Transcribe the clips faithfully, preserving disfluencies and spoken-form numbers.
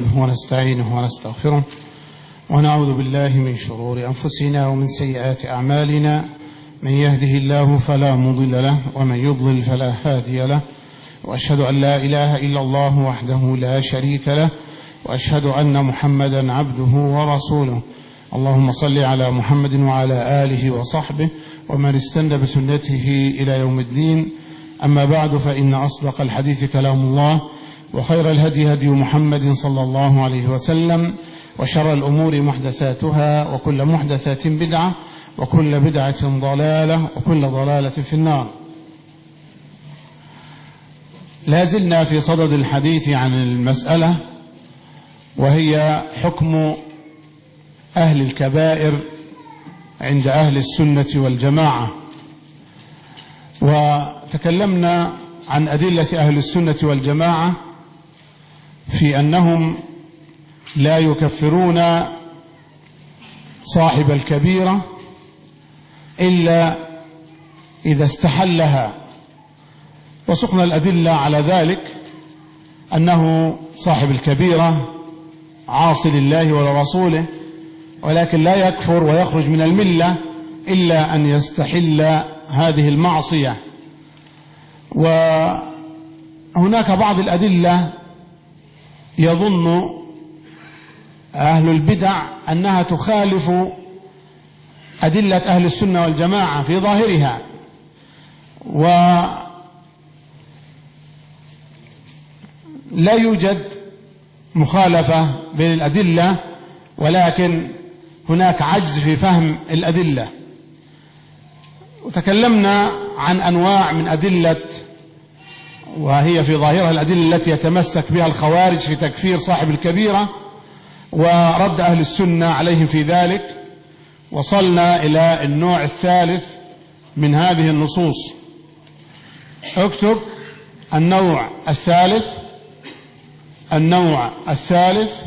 ونستعينه ونستغفره ونعوذ بالله من شرور أنفسنا ومن سيئات أعمالنا، من يهده الله فلا مضل له ومن يضلل فلا هادي له، وأشهد أن لا إله إلا الله وحده لا شريك له، وأشهد أن محمدا عبده ورسوله. اللهم صل على محمد وعلى آله وصحبه ومن استنى بسنته إلى يوم الدين. أما بعد، فإن أصدق الحديث كلام الله، وخير الهدي هدي محمد صلى الله عليه وسلم، وشر الأمور محدثاتها، وكل محدثات بدعة، وكل بدعة ضلالة، وكل ضلالة في النار. لازلنا في صدد الحديث عن المسألة، وهي حكم أهل الكبائر عند أهل السنة والجماعة. وتكلمنا عن أدلة أهل السنة والجماعة في أنهم لا يكفرون صاحب الكبيرة إلا إذا استحلها، وسقنا الأدلة على ذلك أنه صاحب الكبيرة عاصي لله ولرسوله، ولكن لا يكفر ويخرج من الملة إلا أن يستحل هذه المعصية. وهناك بعض الأدلة يظن أهل البدع أنها تخالف أدلة أهل السنة والجماعة في ظاهرها، ولا يوجد مخالفة بين الأدلة، ولكن هناك عجز في فهم الأدلة. وتكلمنا عن أنواع من أدلة، وهي في ظاهرها الأدلة التي يتمسك بها الخوارج في تكفير صاحب الكبيرة ورد أهل السنة عليهم في ذلك. وصلنا إلى النوع الثالث من هذه النصوص. اكتب النوع الثالث. النوع الثالث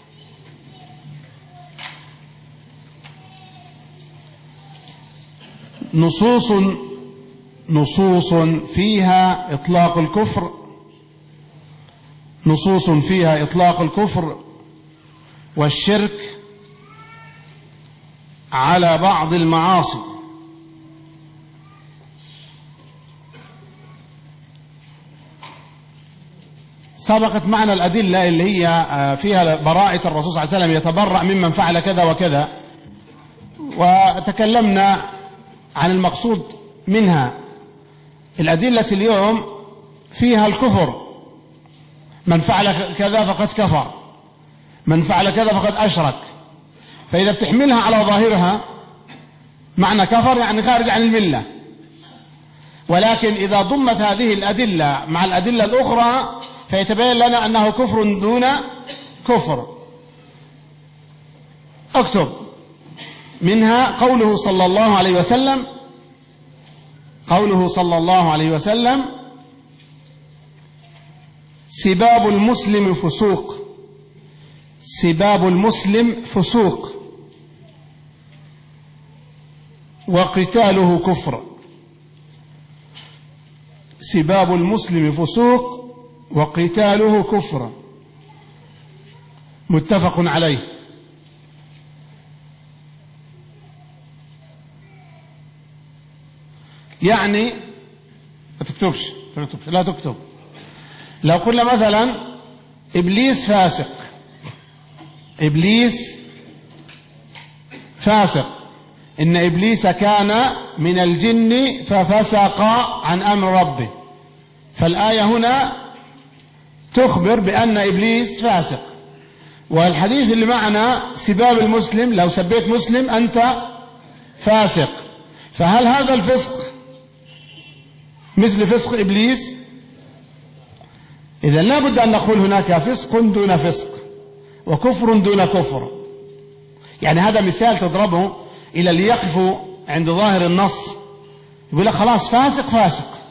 نصوص نصوص فيها إطلاق الكفر نصوص فيها إطلاق الكفر والشرك على بعض المعاصي. سبقت معنا الأدلة اللي هي فيها براءة الرسول صلى الله عليه وسلم، يتبرأ ممن فعل كذا وكذا، وتكلمنا عن المقصود منها. الأدلة اليوم فيها الكفر، من فعل كذا فقد كفر، من فعل كذا فقد أشرك. فإذا بتحملها على ظاهرها معنى كفر يعني خارج عن الملة، ولكن إذا ضمت هذه الأدلة مع الأدلة الأخرى فيتبين لنا أنه كفر دون كفر. اكتب منها قوله صلى الله عليه وسلم قوله صلى الله عليه وسلم: سباب المسلم فسوق سباب المسلم فسوق وقتاله كفر. سباب المسلم فسوق وقتاله كفر، متفق عليه. يعني ما تكتبش لا تكتب. لو قلنا مثلا إبليس فاسق إبليس فاسق إن إبليس كان من الجن ففسق عن أمر ربه، فالآية هنا تخبر بأن إبليس فاسق. والحديث اللي معنا سباب المسلم، لو سبيت مسلم أنت فاسق. فهل هذا الفسق مثل فسق إبليس؟ إذن لا بد أن نقول هناك فسق دون فسق وكفر دون كفر. يعني هذا مثال تضربه إلى اللي يقفوا عند ظاهر النص، يقول لك خلاص فاسق فاسق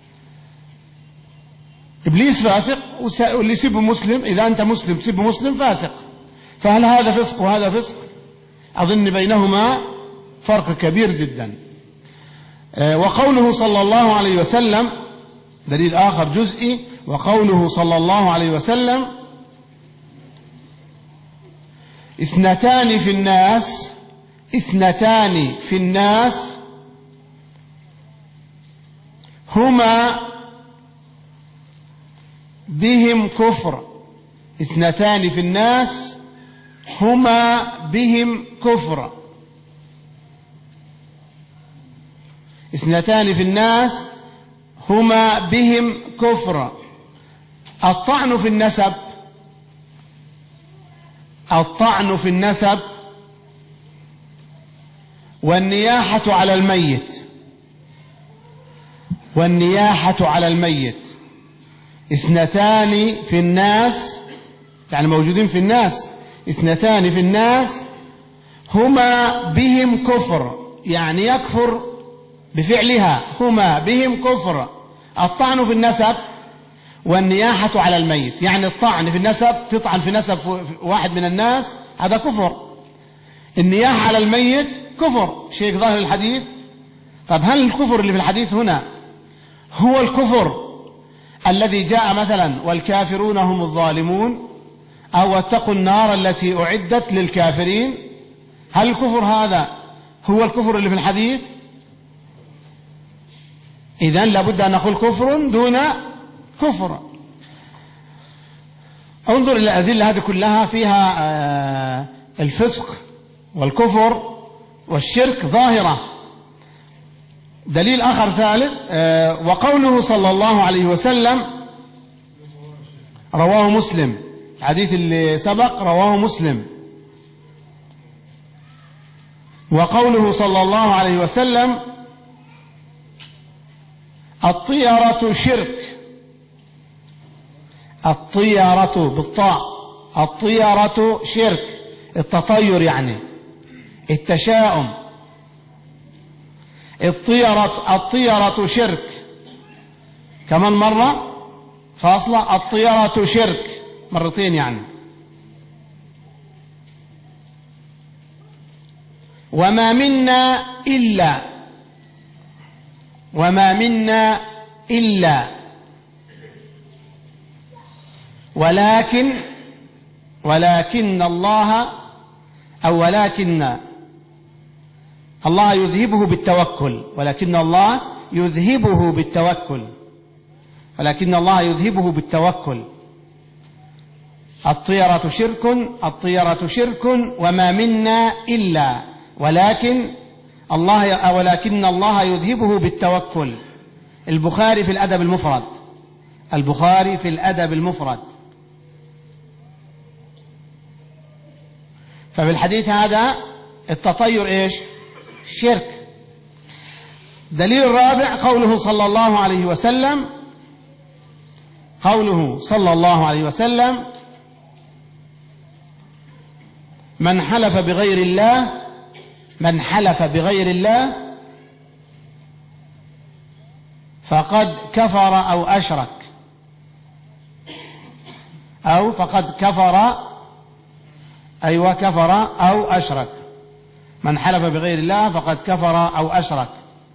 إبليس فاسق، واللي يسب مسلم إذا أنت مسلم سب مسلم فاسق. فهل هذا فسق وهذا فسق؟ أظن بينهما فرق كبير جدا. وقوله صلى الله عليه وسلم دليل آخر جزئي، وقوله صلى الله عليه وسلم اثنتان في الناس اثنتان في الناس هما بهم كفر اثنتان في الناس هما بهم كفر اثنتان في الناس هما بهم كفر الطعن في النسب الطعن في النسب والنياحة على الميت والنياحة على الميت اثنتان في الناس يعني موجودين في الناس اثنتان في الناس هما بهم كفر يعني يكفر بفعلها هما بهم كفر الطعن في النسب والنياحة على الميت يعني الطعن في النسب تطعن في نسب واحد من الناس هذا كفر النياحة على الميت كفر شيء ظاهر الحديث طب هل الكفر اللي في الحديث هنا هو الكفر الذي جاء مثلا والكافرون هم الظالمون أو اتقوا النار التي أعدت للكافرين هل الكفر هذا هو الكفر اللي في الحديث إذن لابد أن نقول كفر دون كفر انظر إلى الأدلة هذه كلها فيها الفسق والكفر والشرك ظاهرة دليل آخر ثالث وقوله صلى الله عليه وسلم رواه مسلم الحديث اللي سبق رواه مسلم وقوله صلى الله عليه وسلم الطيرة شرك الطيرة بالطاء الطيرة شرك التطير يعني التشاؤم الطيرة الطيرة شرك كمان مرة فاصلة الطيرة شرك مرتين يعني وما منا إلا وما منا إلا ولكن ولكن الله أو ولكن الله يذهبه بالتوكل ولكن الله يذهبه بالتوكل ولكن الله يذهبه بالتوكل الطيرة شرك الطيرة شرك وما منا إلا ولكن الله ولكن الله يذهبه بالتوكل البخاري في الأدب المفرد البخاري في الأدب المفرد ففي الحديث هذا التطير إيش شرك دليل الرابع قوله صلى الله عليه وسلم قوله صلى الله عليه وسلم من حلف بغير الله من حلف بغير الله فقد كفر أو أشرك أو فقد كفر أيوة كفر أو أشرك من حلف بغير الله فقد كفر أو أشرك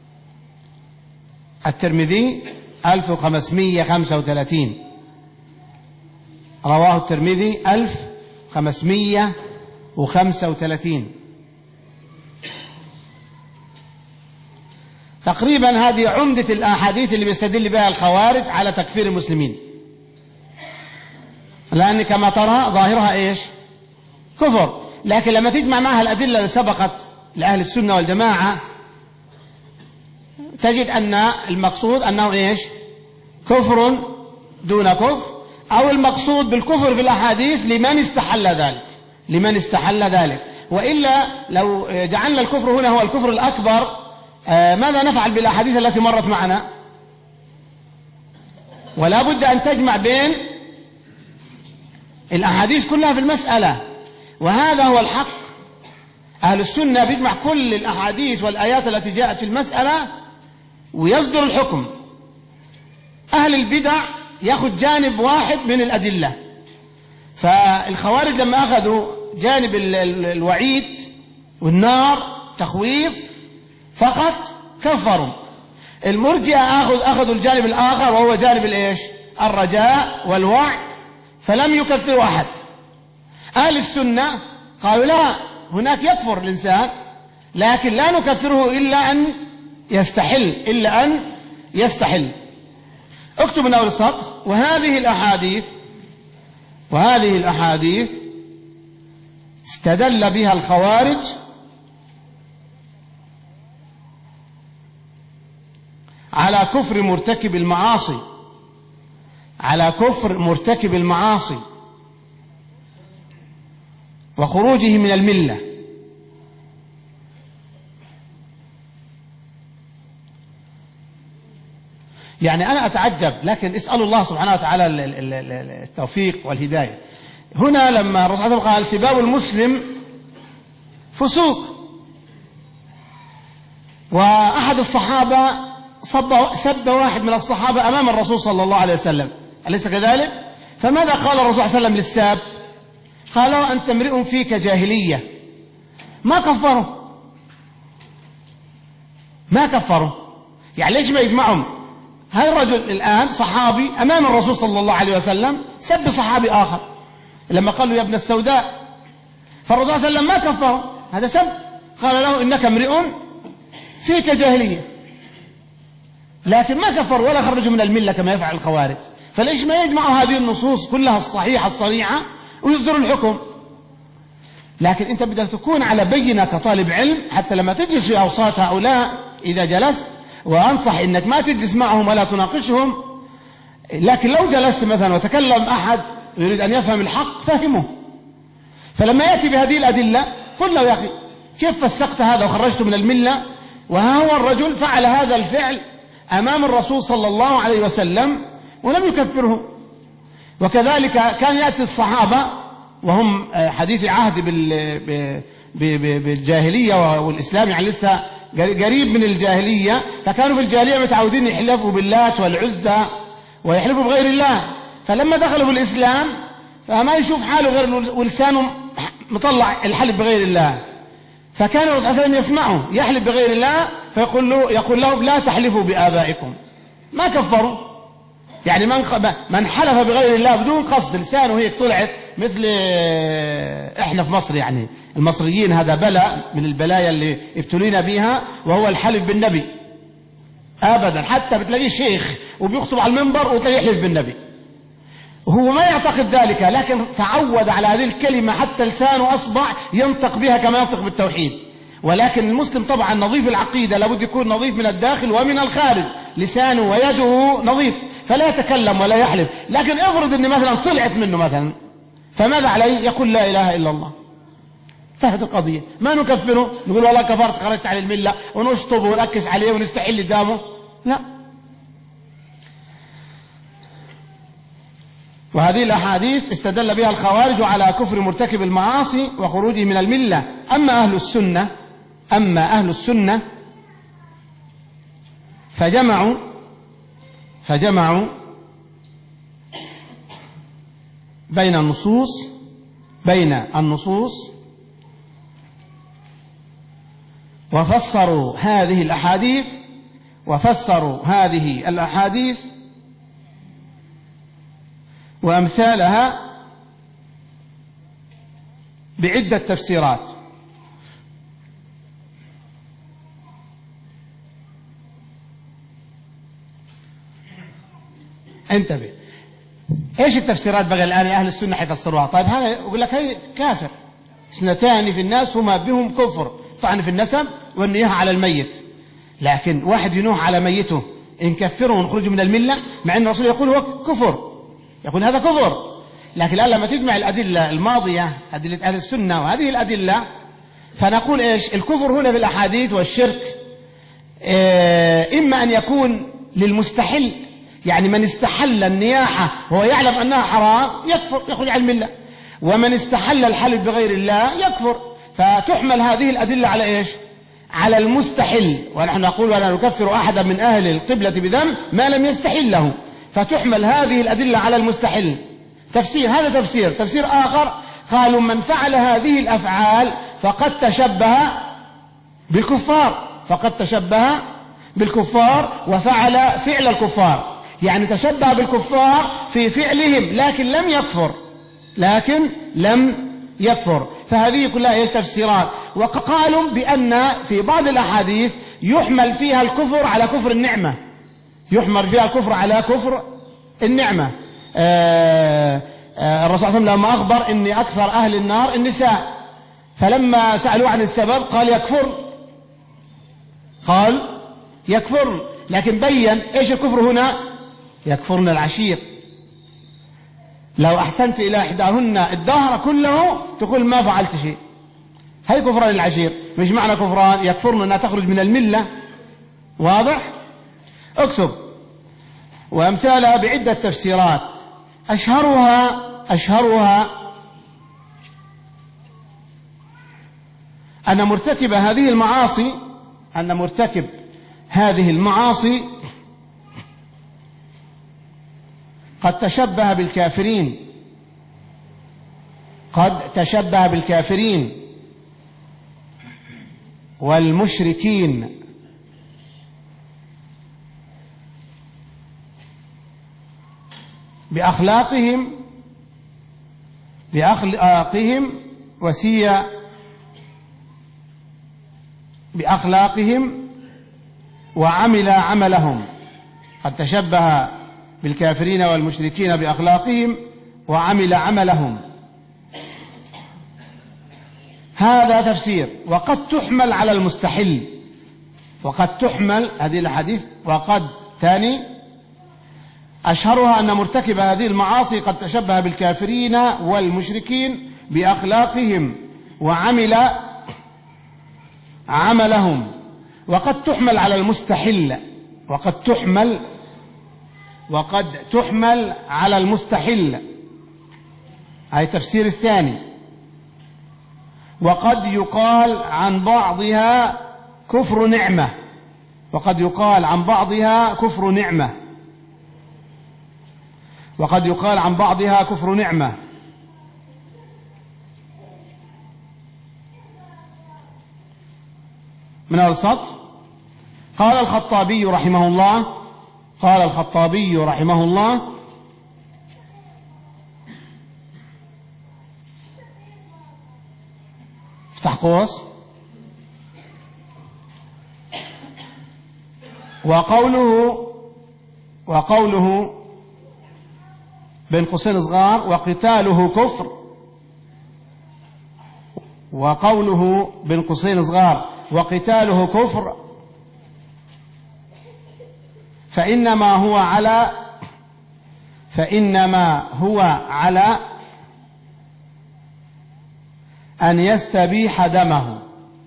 الترمذي ألف وخمسمائة وخمسة وثلاثين رواه الترمذي ألف وخمسمائة وخمسة وثلاثين تقريبا هذه عمدة الأحاديث اللي بيستدل بها الخوارج على تكفير المسلمين لأن كما ترى ظاهرها إيش كفر لكن لما تجمع معها الأدلة اللي سبقت لأهل السنة والجماعة تجد أن المقصود أنه إيش كفر دون كفر أو المقصود بالكفر في الأحاديث لمن استحل ذلك لمن استحل ذلك وإلا لو جعلنا الكفر هنا هو الكفر الأكبر ماذا نفعل بالأحاديث التي مرت معنا ولا بد أن تجمع بين الأحاديث كلها في المسألة وهذا هو الحق أهل السنة بيجمع كل الأحاديث والآيات التي جاءت في المسألة ويصدر الحكم أهل البدع يأخذ جانب واحد من الأدلة فالخوارج لما أخذوا جانب الوعيد والنار تخويف فقط كفروا المرجئة أخذ أخذوا الجانب الآخر وهو جانب الإيش الرجاء والوعد فلم يكفروا أحد أهل السنة قالوا لا، هناك يكفر الإنسان لكن لا نكفره إلا أن يستحل، إلا أن يستحل. اكتب من أول السطر: وهذه الأحاديث وهذه الأحاديث استدل بها الخوارج على كفر مرتكب المعاصي على كفر مرتكب المعاصي وخروجه من الملة. يعني أنا أتعجب، لكن اسأل الله سبحانه وتعالى التوفيق والهداية. هنا لما الرسول صلى الله عليه وسلم قال سباب المسلم فسوق، وأحد الصحابة صب سب واحد من الصحابة أمام الرسول صلى الله عليه وسلم، أليس كذلك؟ فماذا قال الرسول صلى الله عليه وسلم للساب؟ قال: أنت امرئ فيك جاهلية. ما كفره ما كفره يعني ليش ما يجمعهم؟ هذا الرجل الآن صحابي أمام الرسول صلى الله عليه وسلم سب صحابي آخر لما قال له يا ابن السوداء، فالرسول صلى الله عليه وسلم ما كفره، هذا سب. قال له: إنك امرئ فيك جاهلية، لكن ما كفر ولا خرجوا من الملة كما يفعل الخوارج. فليش ما يجمعوا هذه النصوص كلها الصحيحة الصريحة ويصدروا الحكم؟ لكن أنت بدك تكون على بينة كطالب علم، حتى لما تجلس في أوساط هؤلاء إذا جلست، وأنصح إنك ما تجلس معهم ولا تناقشهم، لكن لو جلست مثلا وتكلم أحد يريد أن يفهم الحق فهمه، فلما يأتي بهذه الأدلة قل له: يا أخي كيف فسقت هذا وخرجته من الملة؟ وها هو الرجل فعل هذا الفعل أمام الرسول صلى الله عليه وسلم ولم يكفره. وكذلك كان يأتي الصحابة وهم حديث عهد بالجاهلية والإسلام، يعني لسه قريب من الجاهلية، فكانوا في الجاهلية متعودين يحلفوا باللات والعزى ويحلفوا بغير الله، فلما دخلوا بالإسلام فما يشوف حاله غير ولسانه مطلع الحلف بغير الله، فكان الرسول صلى الله عليه وسلم يسمعه يحلف بغير الله فيقول له يقول لهم: لا تحلفوا بآبائكم. ما كفروا، يعني من من حلف بغير الله بدون قصد، لسانه هيك طلعت مثل احنا في مصر، يعني المصريين هذا بلاء من البلايا اللي ابتلينا بها، وهو الحلف بالنبي. ابدا، حتى بتلاقيه شيخ وبيخطب على المنبر وتلاقيه يحلف بالنبي، وهو ما يعتقد ذلك، لكن تعود على هذه الكلمة حتى لسانه أصبح ينطق بها كما ينطق بالتوحيد. ولكن المسلم طبعا نظيف العقيدة لابد يكون نظيف من الداخل ومن الخارج، لسانه ويده نظيف، فلا يتكلم ولا يحلف. لكن افرض ان مثلا طلعت منه مثلا، فماذا عليه؟ يقول لا إله إلا الله. انتهت القضية، ما نكفره نقول والله كفرت خرجت عن الملة ونشطب ونركز عليه ونستحل دامه، لا. وهذه الأحاديث استدل بها الخوارج على كفر مرتكب المعاصي وخروجه من الملة. أما أهل السنة أما أهل السنة فجمعوا فجمعوا بين النصوص بين النصوص وفسروا هذه الأحاديث وفسروا هذه الأحاديث وأمثالها بعدة تفسيرات. انتبه، ايش التفسيرات بقى الآن أهل السنة حيفسروها؟ طيب هذا يقول لك هي كافر، اثنتان في الناس هما بهم كفر، طعن في النسب والنياحة على الميت. لكن واحد ينوح على ميته إن كفره ونخرجه من الملة، مع أن الرسول يقول هو كفر، يقول هذا كفر. لكن الآن لما تجمع الأدلة الماضية أدلة أهل السنة وهذه الأدلة، فنقول إيش الكفر هنا بالأحاديث والشرك؟ إيه، إما أن يكون للمستحل، يعني من استحل النياحة وهو يعلم أنها حرام يكفر يخرج عن الملة، ومن استحل الحلف بغير الله يكفر. فتحمل هذه الأدلة على إيش؟ على المستحل، ونحن نقول ولا نكفر أحدا من أهل القبلة بذنب ما لم يستحل له، فتحمل هذه الأدلة على المستحل. تفسير، هذا تفسير. تفسير آخر قالوا من فعل هذه الأفعال فقد تشبه بالكفار فقد تشبه بالكفار وفعل فعل الكفار، يعني تشبه بالكفار في فعلهم لكن لم يكفر لكن لم يكفر. فهذه كلها هي تفسيرات. وقالوا بأن في بعض الأحاديث يحمل فيها الكفر على كفر النعمة، يحمل فيها الكفر على كفر النعمة. آه آه الرسول صلى الله عليه وسلم لما أخبر أن أكثر أهل النار النساء، فلما سألوا عن السبب قال يكفر، قال يكفر، لكن بين إيش الكفر هنا؟ يكفرن العشير. لو أحسنت إلى إحداهن الدهر كله تقول ما فعلت شيء، هي كفران العشير. مش معنى كفران يكفرن أنها تخرج من الملة، واضح؟ اكتب. وأمثالها بعدة تفسيرات، أشهرها أشهرها أن مرتكب هذه المعاصي أن مرتكب هذه المعاصي قد تشبه بالكافرين قد تشبه بالكافرين والمشركين بأخلاقهم بأخلاقهم وسيا بأخلاقهم وعمل عملهم. قد تشبه بالكافرين والمشركين بأخلاقهم وعمل عملهم، هذا تفسير. وقد تحمل على المستحل، وقد تحمل هذه الحديث. وقد ثاني أشهرها أن مرتكب هذه المعاصي قد تشبه بالكافرين والمشركين بأخلاقهم وعمل عملهم. وقد تحمل على المستحل وقد تحمل وقد تحمل على المستحل، هذا التفسير الثاني. وقد يقال عن بعضها كفر نعمة وقد يقال عن بعضها كفر نعمة وقد يقال عن بعضها كفر نعمة. من السطر قال الخطابي رحمه الله قال الخطابي رحمه الله افتح قوس. وقوله وقوله بين قوسين صغار وقتاله كفر وقوله بين قوسين صغار وقتاله كفر فإنما هو على فإنما هو على أن يستبيح دمه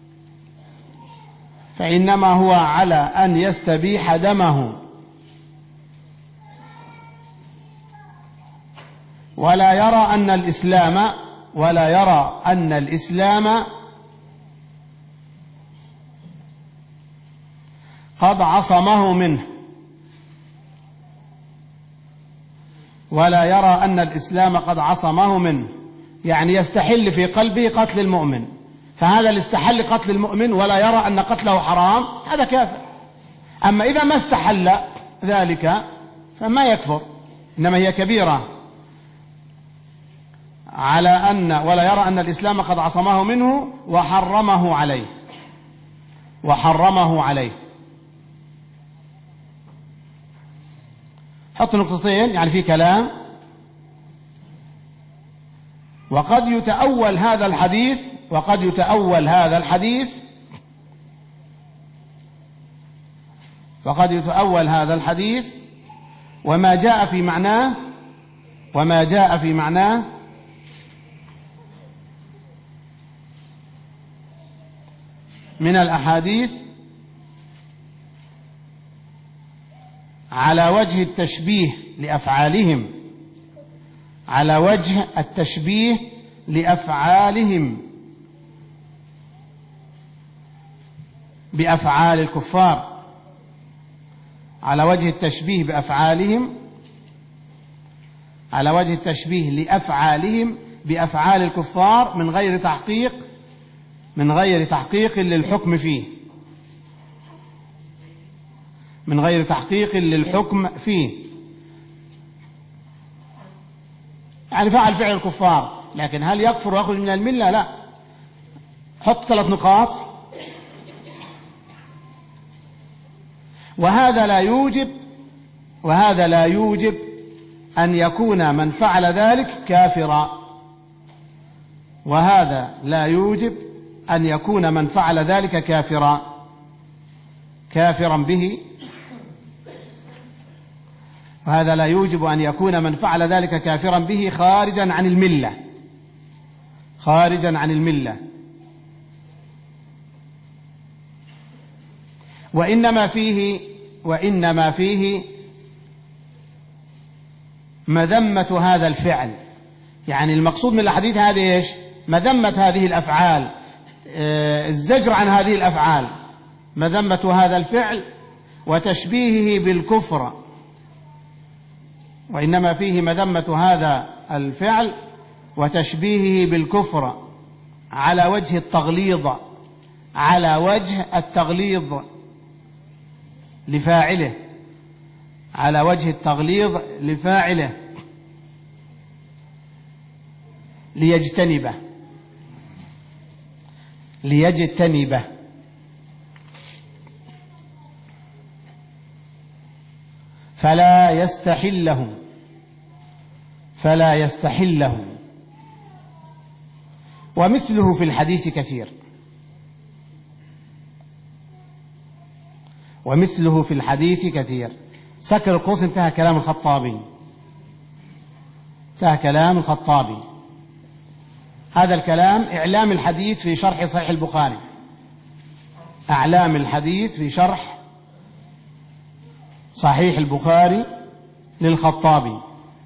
فإنما هو على أن يستبيح دمه ولا يرى أن الإسلام ولا يرى أن الإسلام قد عصمه منه ولا يرى أن الإسلام قد عصمه منه، يعني يستحل في قلبه قتل المؤمن، فهذا اللي استحل قتل المؤمن ولا يرى أن قتله حرام هذا كافر. أما إذا ما استحل ذلك فما يكفر، إنما هي كبيرة على أن ولا يرى أن الإسلام قد عصمه منه وحرمه عليه وحرمه عليه. حط نقطتين يعني في كلام. وقد يتأول هذا الحديث وقد يتأول هذا الحديث وقد يتأول هذا الحديث وما جاء في معناه وما جاء في معناه من الأحاديث على وجه التشبيه لأفعالهم على وجه التشبيه لأفعالهم بأفعال الكفار على وجه التشبيه بأفعالهم على وجه التشبيه لأفعالهم بأفعال الكفار من غير تحقيق من غير تحقيق للحكم فيه من غير تحقيق للحكم فيه يعني فعل فعل الكفار لكن هل يكفر ويخرج من الملة؟ لا. حط ثلاث نقاط. وهذا لا يوجب وهذا لا يوجب أن يكون من فعل ذلك كافرا. وهذا لا يوجب أن يكون من فعل ذلك كافرا كافرا به. وهذا لا يوجب أن يكون من فعل ذلك كافرا به خارجا عن الملة خارجا عن الملة وإنما فيه وإنما فيه مذمة هذا الفعل. يعني المقصود من الحديث هذه إيش؟ مذمة هذه الأفعال، الزجر عن هذه الأفعال، مذمة هذا الفعل وتشبيهه بالكفر. وإنما فيه مذمة هذا الفعل وتشبيهه بالكفر على وجه التغليظ على وجه التغليظ لفاعله على وجه التغليظ لفاعله ليجتنبه ليجتنبه فلا يستحله فلا يستحله ومثله في الحديث كثير ومثله في الحديث كثير. سكر القوس. انتهى كلام الخطابي انتهى كلام الخطابي. هذا الكلام إعلام الحديث في شرح صحيح البخاري أعلام الحديث في شرح صحيح البخاري للخطابي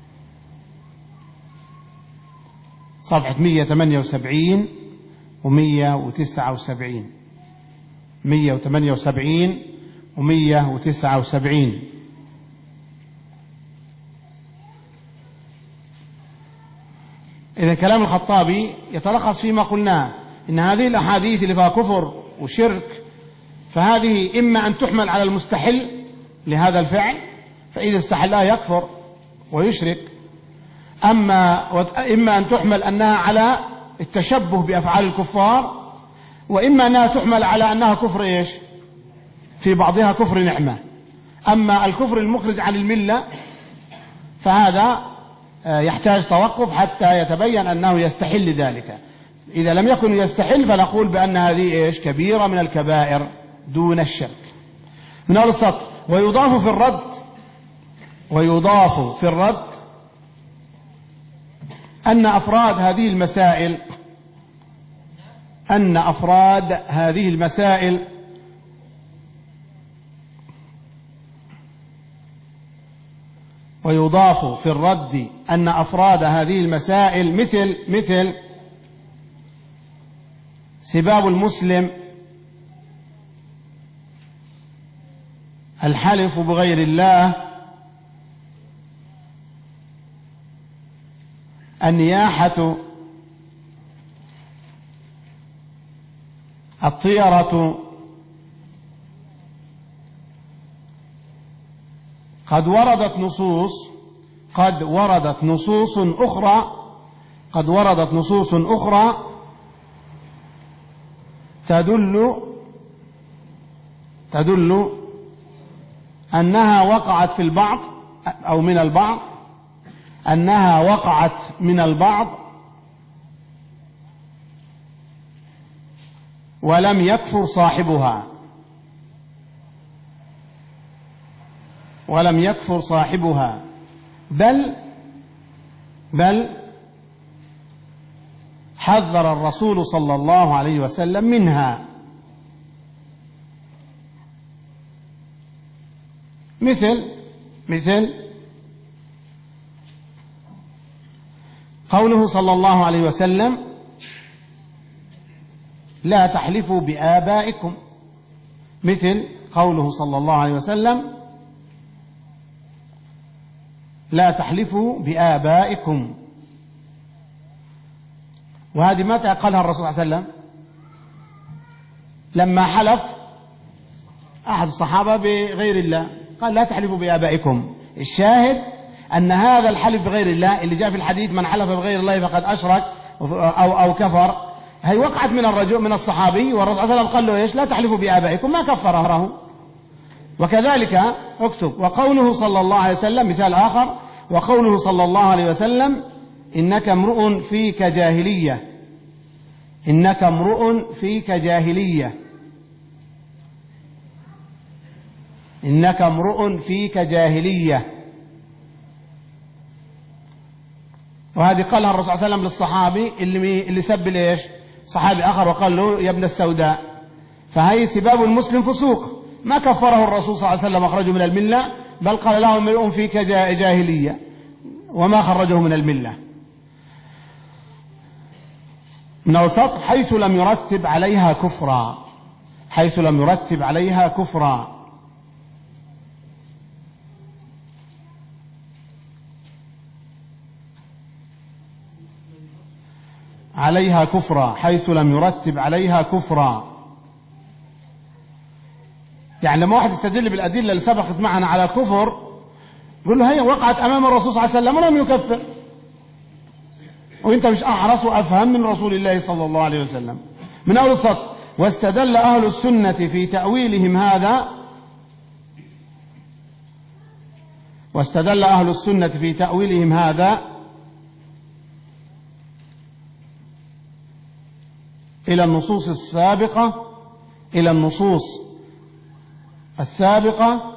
صفحة مئة وثمانية وسبعين ومئة وتسعة وسبعين مئة وثمانية وسبعين ومئة وتسعة وسبعين. إذا كلام الخطابي يتلخص فيما قلناه، إن هذه الأحاديث اللي فيها كفر وشرك فهذه إما أن تحمل على المستحل لهذا الفعل فإذا استحلها يكفر ويشرك، أما إما أن تحمل أنها على التشبه بأفعال الكفار، وإما أنها تحمل على أنها كفر إيش؟ في بعضها كفر نعمة. أما الكفر المخرج عن الملة فهذا يحتاج توقف حتى يتبين أنه يستحل ذلك. إذا لم يكن يستحل فنقول بأن هذه إيش؟ كبيرة من الكبائر دون الشرك. من أول السطر. ويضاف في الرد ويضاف في الرد أن أفراد هذه المسائل أن أفراد هذه المسائل ويضاف في الرد أن أفراد هذه المسائل مثل مثل سباب المسلم، الحلف بغير الله، النياحة، الطيرة، قد وردت نصوص قد وردت نصوص أخرى قد وردت نصوص أخرى تدل تدل أنها وقعت في البعض أو من البعض أنها وقعت من البعض ولم يكفر صاحبها ولم يكفر صاحبها بل بل حذر الرسول صلى الله عليه وسلم منها، مثل مثل قوله صلى الله عليه وسلم: لا تحلفوا بآبائكم، مثل قوله صلى الله عليه وسلم: لا تحلفوا بآبائكم. وهذه متى قالها الرسول صلى الله عليه وسلم؟ لما حلف أحد الصحابة بغير الله قال: لا تحلفوا بآبائكم. الشاهد أن هذا الحلف بغير الله اللي جاء في الحديث: من حلف بغير الله فقد أشرك، أو أو كفر، هي وقعت من الرجل من الصحابي، والرسول صلى الله عليه وسلم قال له إيش؟ لا تحلفوا بآبائكم، ما كفره. وكذلك اكتب وقوله صلى الله عليه وسلم، مثال آخر، وقوله صلى الله عليه وسلم إنك امرؤ فيك جاهلية، إنك امرؤ فيك جاهلية، إنك امرؤ فيك جاهلية. وهذه قالها الرسول صلى الله عليه وسلم للصحابي اللي اللي سب ليش؟ صحابي آخر وقال له يا ابن السوداء. فهي سباب المسلم فسوق، ما كفره الرسول صلى الله عليه وسلم أخرجه من الملة، بل قال له امرؤ فيك جاهلية وما خرجه من الملة. من أوسط حيث لم يرتب عليها كفرا، حيث لم يرتب عليها كفرا. عليها كفرا، حيث لم يرتب عليها كفرا. يعني لما واحد يستدل بالأدلة اللي سبقت معنا على كفر، يقول له هي وقعت أمام الرسول صلى الله عليه وسلم ولم يكفر، وانت مش أحرص وأفهم من رسول الله صلى الله عليه وسلم. من أول السطر: واستدل أهل السنة في تأويلهم هذا واستدل أهل السنة في تأويلهم هذا إلى النصوص السابقة إلى النصوص السابقة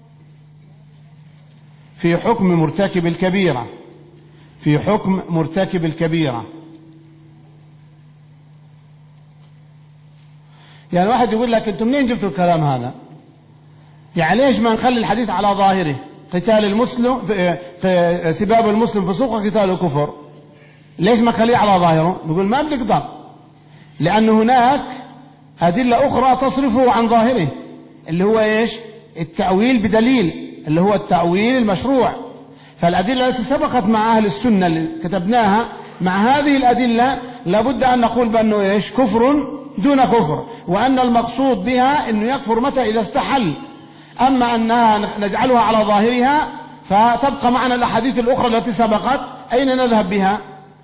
في حكم مرتكب الكبيرة في حكم مرتكب الكبيرة. يعني واحد يقول لك انتم منين جبتوا الكلام هذا؟ يعني ليش ما نخلي الحديث على ظاهره؟ قتال المسلم سباب المسلم فسوق وقتاله كفر، ليش ما نخليه على ظاهره؟ نقول ما بنقدر، لأن هناك أدلة أخرى تصرفه عن ظاهره، اللي هو إيش؟ التأويل بدليل، اللي هو التأويل المشروع. فالأدلة التي سبقت مع أهل السنة اللي كتبناها، مع هذه الأدلة لابد أن نقول بأنه إيش؟ كفر دون كفر، وأن المقصود بها أنه يكفر متى؟ إذا استحل. أما أنها نجعلها على ظاهرها فتبقى معنا الأحاديث الأخرى التي سبقت، أين نذهب بها؟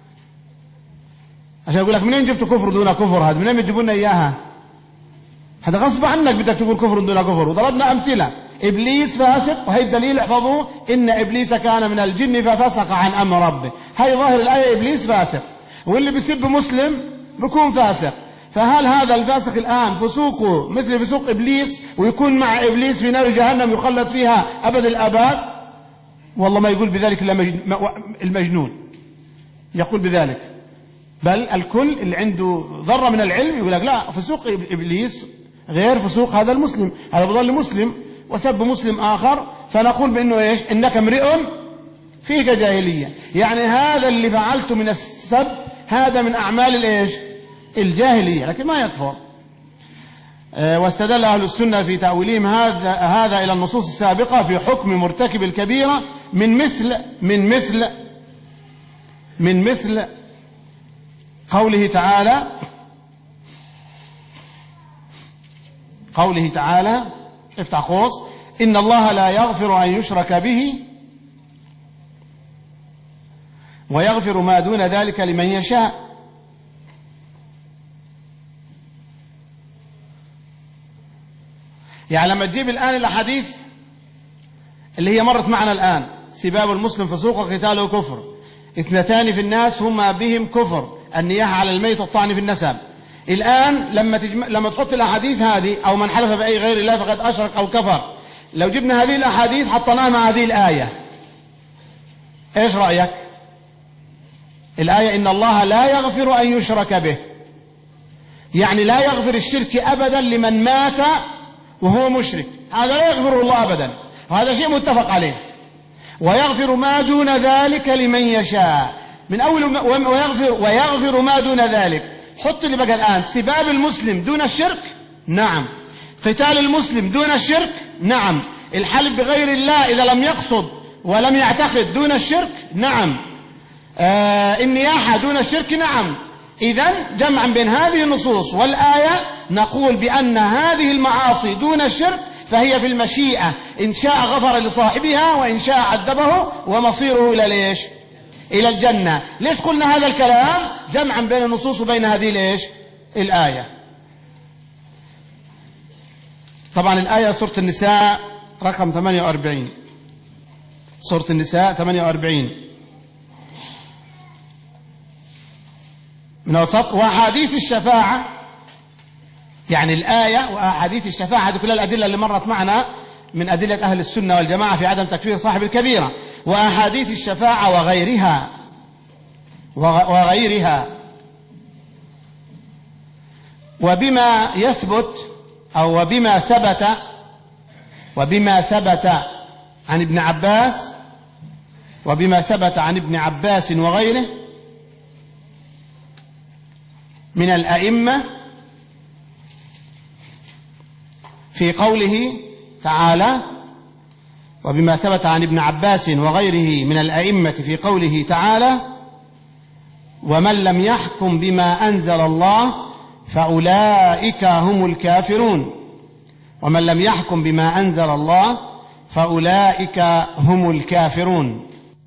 عشان يقول لك منين جبت كفر دون كفر؟ هذا منين بتجيبوا لنا إياها؟ هذا غصب عنك بدك تقول كفر دون كفر. وضربنا أمثلة: إبليس فاسق، وهي الدليل احفظوه: إن إبليس كان من الجن ففسق عن أمر ربه. هي ظاهر الآية إبليس فاسق، واللي بيسب مسلم بيكون فاسق. فهل هذا الفاسق الآن فسوقه مثل فسوق إبليس ويكون مع إبليس في نار جهنم يخلد فيها أبد الآباد؟ والله ما يقول بذلك إلا المجنون يقول بذلك، بل الكل اللي عنده ذرة من العلم يقول لك لا، فسوق إبليس غير فسوق هذا المسلم، هذا بظل مسلم وسب مسلم آخر، فنقول بأنه إيش؟ إنك امرئ فيك جاهلية. يعني هذا اللي فعلته من السب هذا من أعمال الإيش؟ الجاهلية، لكن ما يكفر. أه واستدل أهل السنة في تأويلهم هذا هذا إلى النصوص السابقة في حكم مرتكب الكبيرة من مثل من مثل من مثل قوله تعالى قوله تعالى افتح قوس: إن الله لا يغفر أن يشرك به ويغفر ما دون ذلك لمن يشاء. يعني لما تجيب الآن الأحاديث اللي هي مرت معنا الآن: سباب المسلم فسوق وقتاله كفر، اثنتان في الناس هما بهم كفر، النياحة على الميت والطعن في النسب. الآن لما تجم... لما تحط الأحاديث هذه: أو من حلف بأي غير الله فقد أشرك أو كفر، لو جبنا هذه الأحاديث حطيناها مع هذه الآية، إيش رأيك؟ الآية: إن الله لا يغفر أن يشرك به، يعني لا يغفر الشرك أبدا لمن مات وهو مشرك، هذا لا يغفر الله أبدا، وهذا شيء متفق عليه. ويغفر ما دون ذلك لمن يشاء، من أول ويغفر ويغفر ما دون ذلك. حط لي بقى الآن: سباب المسلم دون الشرك، نعم. قتال المسلم دون الشرك، نعم. الحلف بغير الله إذا لم يقصد ولم يعتقد دون الشرك، نعم. آه النياحة دون الشرك، نعم. إذن جمعا بين هذه النصوص والآية نقول بأن هذه المعاصي دون الشرك فهي في المشيئة، إن شاء غفر لصاحبها وإن شاء عذبه، ومصيره إلى ليش؟ إلى الجنة. ليش قلنا هذا الكلام؟ جمعا بين النصوص وبين هذه ليش الآية. طبعا الآية سورة النساء رقم ثمانية وأربعين، سورة النساء ثمانية وأربعين من وسط. وأحاديث الشفاعة، يعني الآية وأحاديث الشفاعة هذه كلها الأدلة اللي مرت معنا من أدلة أهل السنة والجماعة في عدم تكفير صاحب الكبيرة. وأحاديث الشفاعة وغيرها وغيرها وبما يثبت أو وبما ثبت وبما ثبت عن ابن عباس وبما ثبت عن ابن عباس وغيره من الأئمة في قوله تعالى، وبما ثبت عن ابن عباس وغيره من الأئمة في قوله تعالى: ومن لم يحكم بما أنزل الله فأولئك هم الكافرون. ومن لم يحكم بما أنزل الله فأولئك هم الكافرون.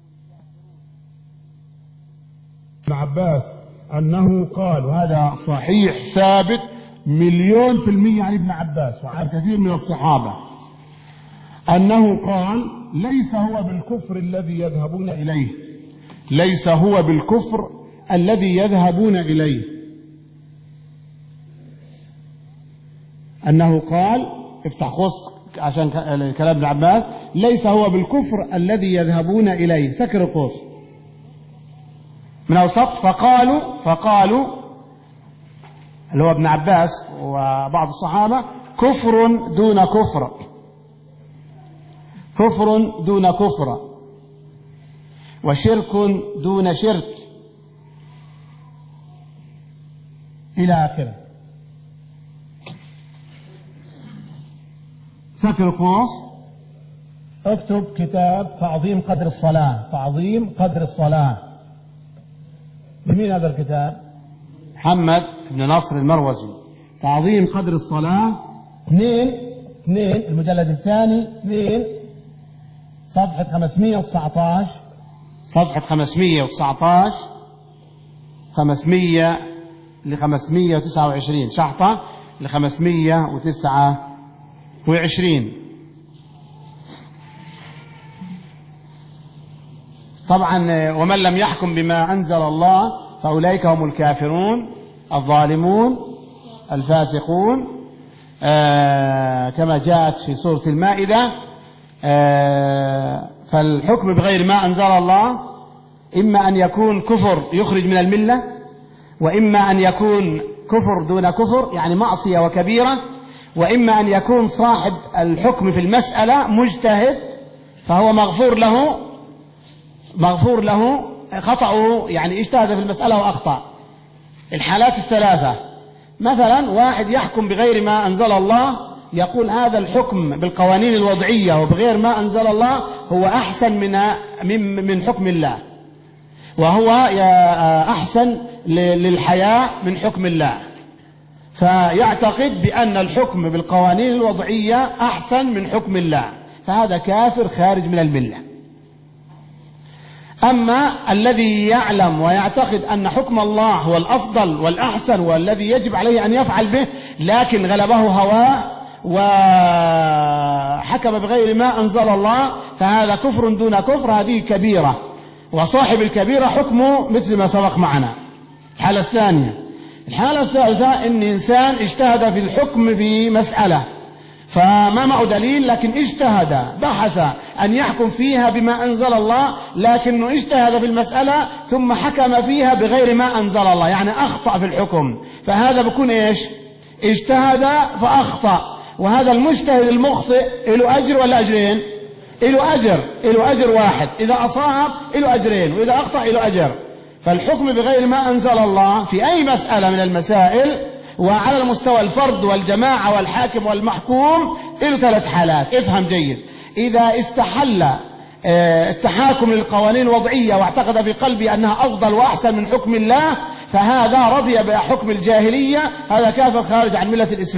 ابن عباس أنه قال، وهذا صحيح ثابت مليون في المية عن ابن عباس وعن كثير من الصحابة، أنه قال: ليس هو بالكفر الذي يذهبون إليه، ليس هو بالكفر الذي يذهبون إليه. أنه قال، افتح قوس عشان كلام ابن عباس، ليس هو بالكفر الذي يذهبون إليه، سكر القوس من أوسط. فقالوا فقالوا اللي هو ابن عباس وبعض الصحابة: كفر دون كفر، كفر دون كفر، وشرك دون شرك، إلى آخره. سكر القوس، اكتب كتاب تعظيم قدر الصلاة، تعظيم قدر الصلاة. لمين هذا الكتاب؟ محمد بن نصر المروزي، تعظيم قدر الصلاة، اثنين اثنين المجلد الثاني، اثنين صفحة خمسمائة وتسعة عشر، صفحة خمسمائة وتسعة عشر، خمسمائة ل خمسمائة وتسعة وعشرين، شحطة ل خمسمائة وتسعة وعشرين. طبعا ومن لم يحكم بما أنزل الله فأولئك هم الكافرون الظالمون الفاسقون، آه كما جاءت في سورة المائدة. آه فالحكم بغير ما أنزل الله إما أن يكون كفر يخرج من الملة، وإما أن يكون كفر دون كفر يعني معصية وكبيرة، وإما أن يكون صاحب الحكم في المسألة مجتهد فهو مغفور له مغفور له خطأه، يعني اجتهد في المسألة وأخطأ. الحالات الثلاثة، مثلا واحد يحكم بغير ما أنزل الله، يقول هذا الحكم بالقوانين الوضعية وبغير ما أنزل الله هو أحسن من من حكم الله، وهو أحسن للحياة من حكم الله، فيعتقد بأن الحكم بالقوانين الوضعية أحسن من حكم الله، فهذا كافر خارج من الملة. أما الذي يعلم ويعتقد أن حكم الله هو الأفضل والأحسن والذي يجب عليه أن يفعل به، لكن غلبه هواه وحكم بغير ما أنزل الله، فهذا كفر دون كفر، هذه كبيرة، وصاحب الكبيرة حكمه مثل ما سبق معنا. الحالة الثانية. الحالة الثالثة إن إنسان اجتهد في الحكم في مسألة فما معه دليل، لكن اجتهد بحث أن يحكم فيها بما أنزل الله، لكنه اجتهد في المسألة ثم حكم فيها بغير ما أنزل الله، يعني أخطأ في الحكم، فهذا بيكون إيش؟ اجتهد فأخطأ. وهذا المجتهد المخطئ له أجر ولا أجرين؟ له أجر، له أجر واحد، إذا أصاب له أجرين، وإذا أخطأ له أجر. فالحكم بغير ما أنزل الله في أي مسألة من المسائل وعلى المستوى الفرد والجماعة والحاكم والمحكوم له ثلاث حالات. افهم جيد. إذا استحل التحاكم للقوانين الوضعية واعتقد في قلبه أنها أفضل وأحسن من حكم الله، فهذا رضي بحكم الجاهلية، هذا كافر خارج عن ملة الإسلام.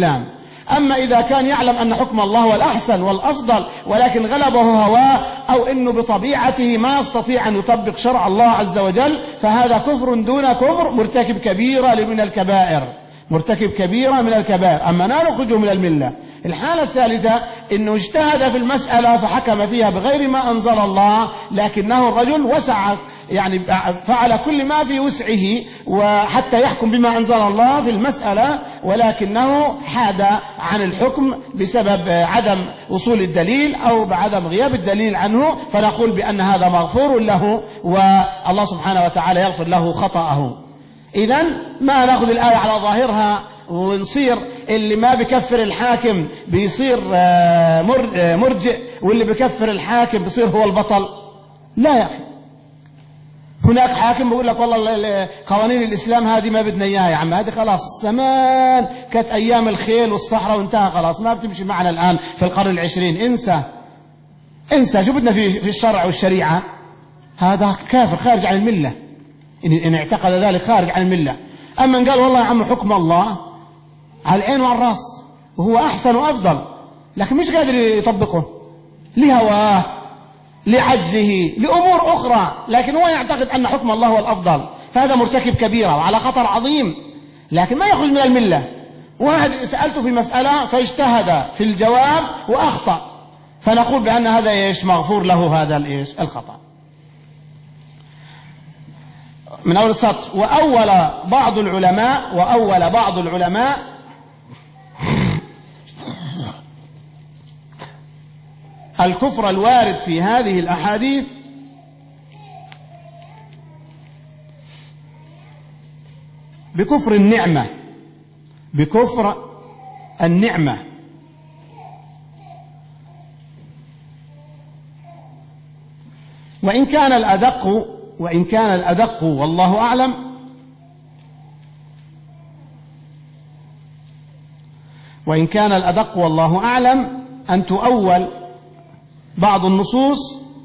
أما إذا كان يعلم أن حكم الله هو الأحسن والأفضل ولكن غلبه هواه أو أنه بطبيعته ما يستطيع أن يطبق شرع الله عز وجل، فهذا كفر دون كفر، مرتكب كبيرة من الكبائر، مرتكب كبيرة من الكبائر، أما لا نخرجه من الملة. الحالة الثالثة أنه اجتهد في المسألة فحكم فيها بغير ما أنزل الله، لكنه الرجل وسع، يعني فعل كل ما في وسعه وحتى يحكم بما أنزل الله في المسألة، ولكنه حاد عن الحكم بسبب عدم وصول الدليل أو بعدم غياب الدليل عنه، فنقول بأن هذا مغفور له والله سبحانه وتعالى يغفر له خطأه. إذن ما نأخذ الآية على ظاهرها ونصير اللي ما بكفر الحاكم بيصير مرجئ واللي بكفر الحاكم بيصير هو البطل. لا يا أخي، هناك حاكم بيقول لك والله قوانين الإسلام هذه ما بدنا إياها يا عم، هذه خلاص زمان كانت أيام الخيل والصحراء وانتهى خلاص، ما بتمشي معنا الآن في القرن العشرين، انسى انسى شو بدنا في في الشرع والشريعة. هذا كافر خارج عن الملة إن اعتقد ذلك، خارج عن الملة. أما إن قال والله يا عم حكم الله على العين وعلى الراس وهو أحسن وأفضل، لكن مش قادر يطبقه لهواه لعجزه لأمور أخرى، لكن هو يعتقد أن حكم الله هو الأفضل، فهذا مرتكب كبيرة وعلى خطر عظيم، لكن ما يخرج من الملة. واحد سألته في مسألة فاجتهد في الجواب وأخطأ، فنقول بأن هذا إيش مغفور له هذا الإيش الخطأ. من أول السطر: وأول بعض العلماء وأول بعض العلماء الكفر الوارد في هذه الأحاديث بكفر النعمة، بكفر النعمة، وإن كان الأدق وإن كان الأدق والله أعلم وإن كان الأدق والله أعلم أن تؤول بعض النصوص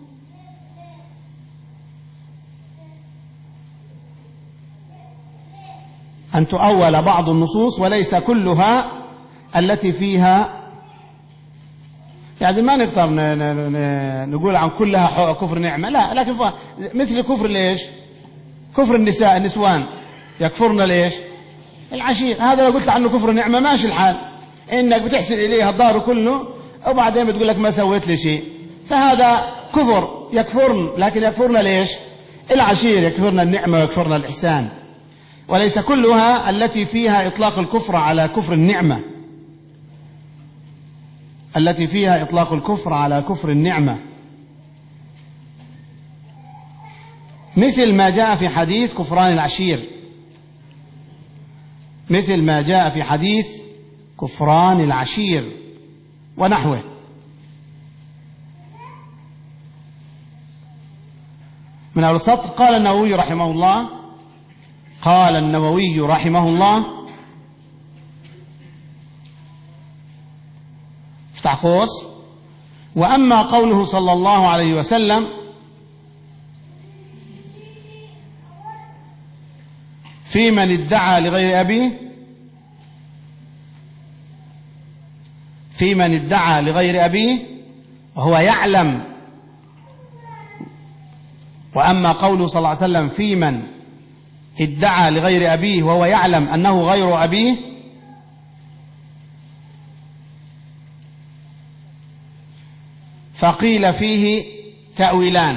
أن تؤول بعض النصوص وليس كلها التي فيها، يعني ما نقدر نقول عن كلها كفر نعمة، لا، لكن مثل كفر ليش؟ كفر النساء، النسوان يكفرن ليش؟ العشير، هذا لو قلت عنه كفر نعمة ماشي الحال، إنك بتحسن إليها الظهر كله وبعدين بتقول لك ما سويت لي شيء، فهذا كفر يكفرن، لكن يكفرن ليش؟ العشير، يكفرن النعمة ويكفرن الإحسان، وليس كلها التي فيها إطلاق الكفر على كفر النعمة، التي فيها إطلاق الكفر على كفر النعمة، مثل ما جاء في حديث كفران العشير، مثل ما جاء في حديث كفران العشير ونحوه. من أول السطر: قال النووي رحمه الله قال النووي رحمه الله افتح قوس: وأما قوله صلى الله عليه وسلم في من ادعى لغير أبيه في من ادعى لغير أبيه وهو يعلم وأما قوله صلى الله عليه وسلم في من ادعى لغير أبيه وهو يعلم أنه غير أبيه، فقيل فيه تأويلان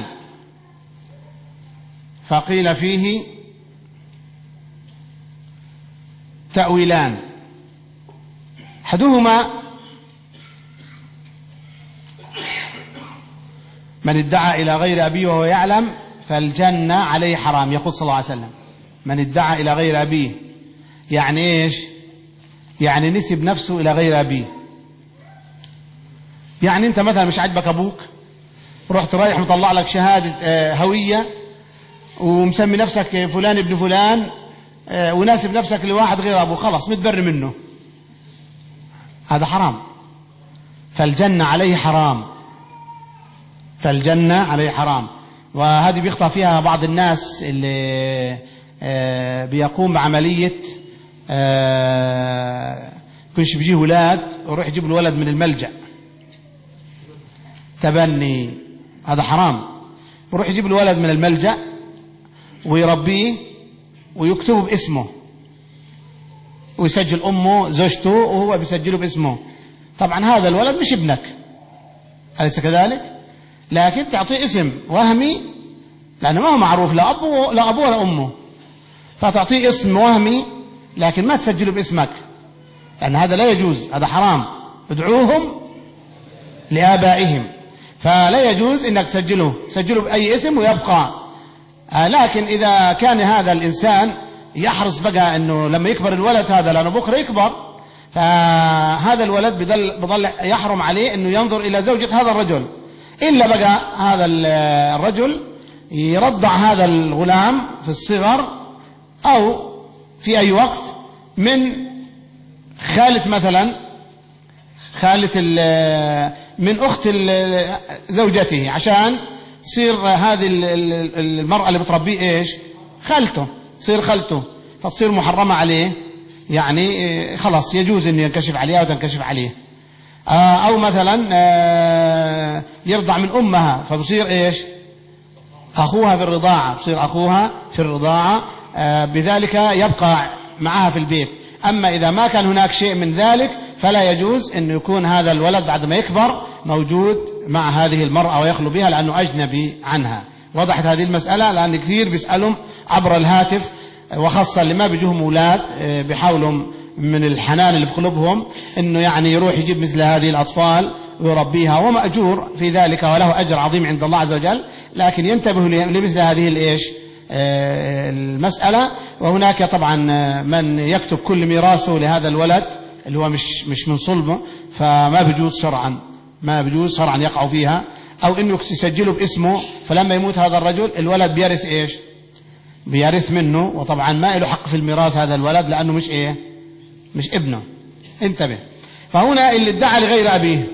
فقيل فيه تأويلان أحدهما من ادعى إلى غير أبيه وهو يعلم فالجنة عليه حرام، يقول صلى الله عليه وسلم من ادعى إلى غير أبيه، يعني إيش؟ يعني نسب نفسه إلى غير أبيه. يعني أنت مثلا مش عاجبك أبوك، رحت رايح مطلع لك شهادة هوية ومسمي نفسك فلان ابن فلان وناسب نفسك لواحد غير أبوه، خلاص متبر منه، هذا حرام، فالجنة عليه حرام، فالجنة عليه حرام. وهذه بيخطأ فيها بعض الناس اللي بيقوم بعملية كنش بيجيه ولاد ويروح يجيب الولد من الملجأ تبني، هذا حرام. يروح يجيب الولد من الملجأ ويربيه ويكتبه باسمه ويسجل أمه زوجته وهو بيسجله باسمه. طبعا هذا الولد مش ابنك، أليس كذلك؟ لكن تعطيه اسم وهمي لأنه ما هو معروف لا أبوه لا أبوه ولا أمه، فتعطيه اسم وهمي لكن ما تسجله باسمك، لأن هذا لا يجوز، هذا حرام. ادعوهم لآبائهم، فلا يجوز إنك تسجله، تسجله بأي اسم ويبقى. آه لكن إذا كان هذا الإنسان يحرص بقى أنه لما يكبر الولد هذا لأنه بكرة يكبر، فهذا الولد بضل, بضل يحرم عليه أنه ينظر إلى زوجة هذا الرجل، إلا بقى هذا الرجل يرضع هذا الغلام في الصغر أو في أي وقت من خالة مثلا خالة من أخت زوجته، عشان تصير هذه المرأة اللي بتربيه إيش خالته، تصير خالته، فتصير محرمة عليه، يعني خلاص يجوز أن ينكشف عليها وتنكشف عليه. أو مثلا يرضع من أمها فبصير إيش أخوها في الرضاعة، بصير أخوها في الرضاعة، بذلك يبقى معها في البيت. أما إذا ما كان هناك شيء من ذلك فلا يجوز أن يكون هذا الولد بعد ما يكبر موجود مع هذه المرأة ويخلو بها لأنه أجنبي عنها. وضحت هذه المسألة؟ لأن كثير بيسألهم عبر الهاتف، وخاصة اللي ما بيجوهم أولاد بيحاولوا من الحنان اللي في قلوبهم أنه يعني يروح يجيب مثل هذه الأطفال ويربيها، ومأجور في ذلك وله أجر عظيم عند الله عز وجل، لكن ينتبهوا لمثل هذه الإيش المسألة. وهناك طبعا من يكتب كل ميراثه لهذا الولد اللي هو مش مش من صلبه، فما بيجوز شرعا، ما بيجوز شرعا يقع فيها. أو إنه يسجله باسمه، فلما يموت هذا الرجل الولد بيرث إيش بيرث منه، وطبعا ما له حق في الميراث هذا الولد لأنه مش إيه مش ابنه. انتبه. فهنا اللي ادعى لغير أبيه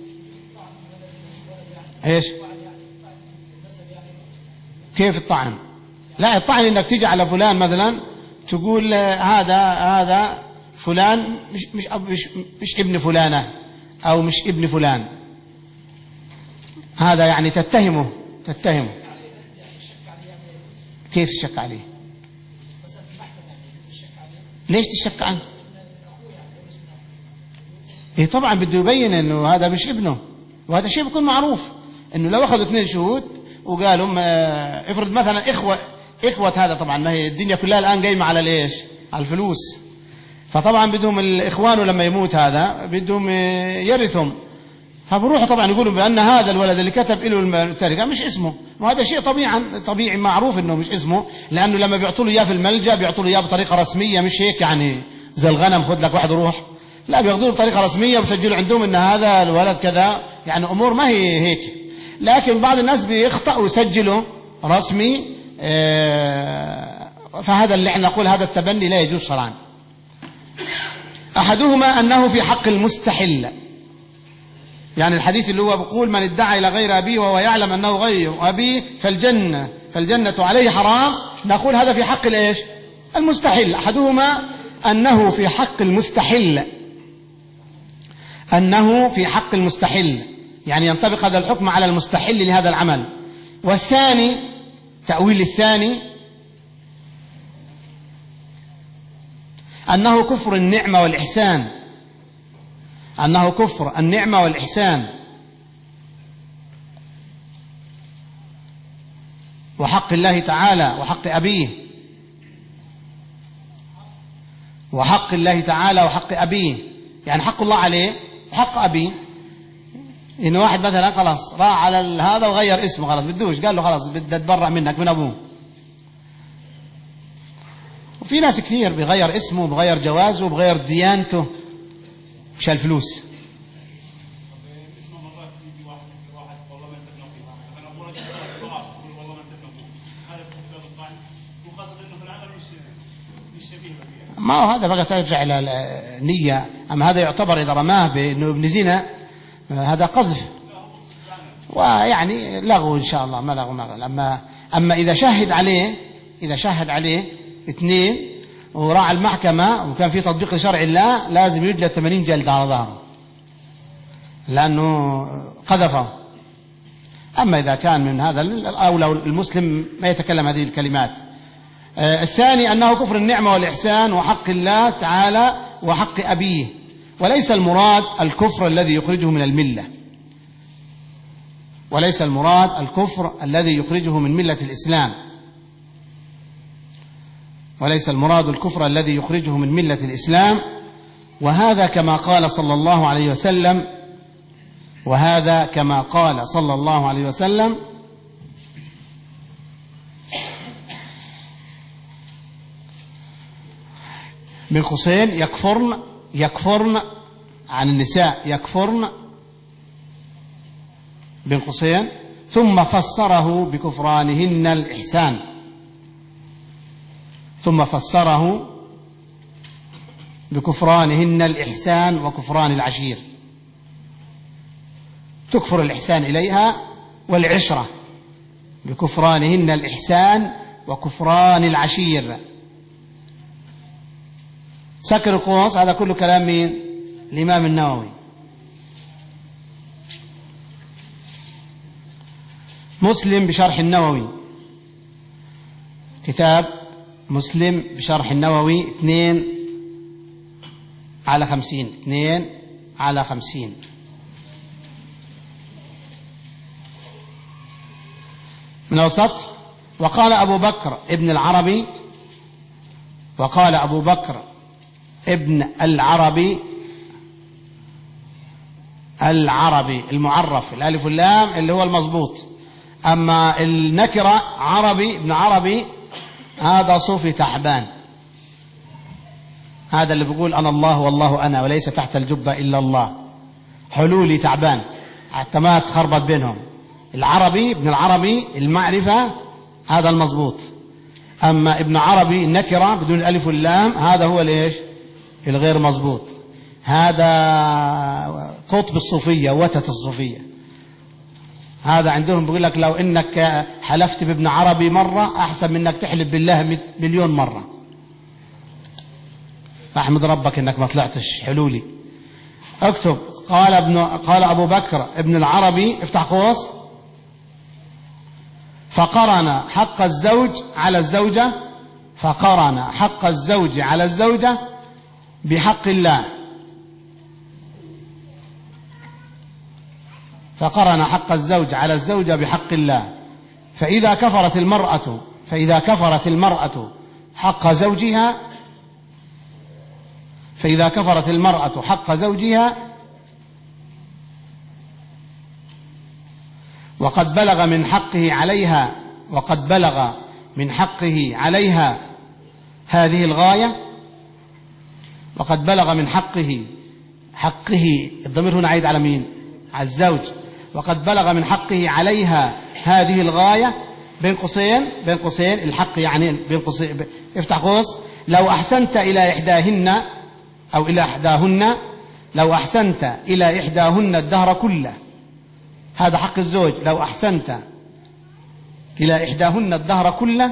إيش كيف الطعن؟ لا، الطعن إنك تيجي على فلان مثلا تقول هذا هذا فلان مش مش مش, مش ابن فلانة أو مش ابن فلان، هذا يعني تتهمه تتهمه كيف تشك عليه؟ ليش تشك عنه؟ إيه طبعا بده يبين إنه هذا مش ابنه، وهذا شيء بيكون معروف إنه لو أخذوا اثنين شهود وقالوا افرض مثلا إخوة إخوة هذا، طبعا ما هي الدنيا كلها الآن قايمة على الإيش على الفلوس، فطبعا بدهم الإخوان لما يموت هذا بدهم يرثهم، فبروحوا طبعا يقولوا بأن هذا الولد اللي كتب له التركة مش اسمه، وهذا شيء طبيعا طبيعي معروف إنه مش اسمه، لأنه لما بيعطوا له إياه في الملجأ بيعطوا له إياه بطريقة رسمية، مش هيك يعني زي الغنم خذ لك واحد وروح، لا بياخذوه بطريقة رسمية وبسجلوا عندهم إن هذا الولد كذا، يعني أمور ما هي هيك. لكن بعض الناس بيخطأ ويسجلوا رسمي، فهذا اللي احنا نقول هذا التبني لا يجوز شرعا. أحدهما أنه في حق المستحل، يعني الحديث اللي هو بيقول من ادعى إلى غير أبيه وهو يعلم أنه غير أبيه فالجنة فالجنة عليه حرام، نقول هذا في حق الإيش المستحل. أحدهما أنه في حق المستحل، أنه في حق المستحل يعني ينطبق هذا الحكم على المستحل لهذا العمل. والثاني تأويل الثاني أنه كفر النعمة والإحسان، أنه كفر النعمة والإحسان وحق الله تعالى وحق أبيه، وحق الله تعالى وحق أبيه، يعني حق الله عليه وحق أبيه. إن واحد مثلا خلاص راح على هذا وغير اسمه، خلاص بدوش، قال له خلاص بدي أتبرع منك من أبوه. وفي ناس كثير بغير اسمه بغير جوازه بغير ديانته مش الفلوس. ما هو هذا بقى ترجع إلى النية. أما هذا يعتبر إذا رماه بأنه ابن زنا هذا قذف، ويعني لغو إن شاء الله، ما لغو ما. أما أما إذا شهد عليه إذا شهد عليه اثنين وراعى المحكمة وكان في تطبيق لشرع الله لازم يجلد ثمانين جلد على ظهره لأنه قذفه. أما إذا كان من هذا أو لو المسلم ما يتكلم هذه الكلمات. آه الثاني أنه كفر النعمة والإحسان وحق الله تعالى وحق أبيه، وليس المراد الكفر الذي يخرجه من الملة، وليس المراد الكفر الذي يخرجه من ملة الإسلام، وليس المراد الكفر الذي يخرجه من ملة الإسلام. وهذا كما قال صلى الله عليه وسلم وهذا كما قال صلى الله عليه وسلم من قوسين يكفرن يكفرن عن النساء يكفرن بين قوسين ثم فسره بكفرانهن الإحسان ثم فسره بكفرانهن الإحسان وكفران العشير. تكفر الإحسان إليها والعشرة بكفرانهن الإحسان وكفران العشير. سكر القوس هذا كله كلام مين؟ الإمام النووي. مسلم بشرح النووي، كتاب مسلم بشرح النووي اثنين على خمسين اثنين على خمسين. من الوسط وقال أبو بكر ابن العربي وقال أبو بكر ابن العربي العربي المعرف الألف واللام اللي هو المضبوط. أما النكرة عربي ابن عربي هذا صوفي تعبان، هذا اللي بيقول أنا الله والله أنا وليس تحت الجبة إلا الله، حلولي تعبان حتى ما تخربط بينهم. العربي ابن العربي المعرفة هذا المضبوط. أما ابن عربي النكرة بدون الألف واللام هذا هو ليش الغير مضبوط. هذا قطب الصوفية وتت الصوفية. هذا عندهم بيقول لك لو إنك حلفت بابن عربي مرة أحسن من إنك تحلف بالله مليون مرة. أحمد ربك إنك ما طلعتش حلولي. اكتب قال ابن قال أبو بكر ابن العربي افتح قوس فقرن حق الزوج على الزوجة فقرن حق الزوج على الزوجة بحق الله فقرن حق الزوج على الزوجة بحق الله فإذا كفرت المرأة فإذا كفرت المرأة حق زوجها فإذا كفرت المرأة حق زوجها وقد بلغ من حقه عليها وقد بلغ من حقه عليها هذه الغاية وقد بلغ من حقه حقه الضمير هنا عايد على مين؟ على الزوج. وقد بلغ من حقه عليها هذه الغاية بين قوسين بين قوسين الحق يعني بين قوسين افتح قوس لو أحسنت إلى إحداهن أو إلى إحداهن لو أحسنت إلى إحداهن الدهر كله هذا حق الزوج. لو أحسنت إلى إحداهن الدهر كله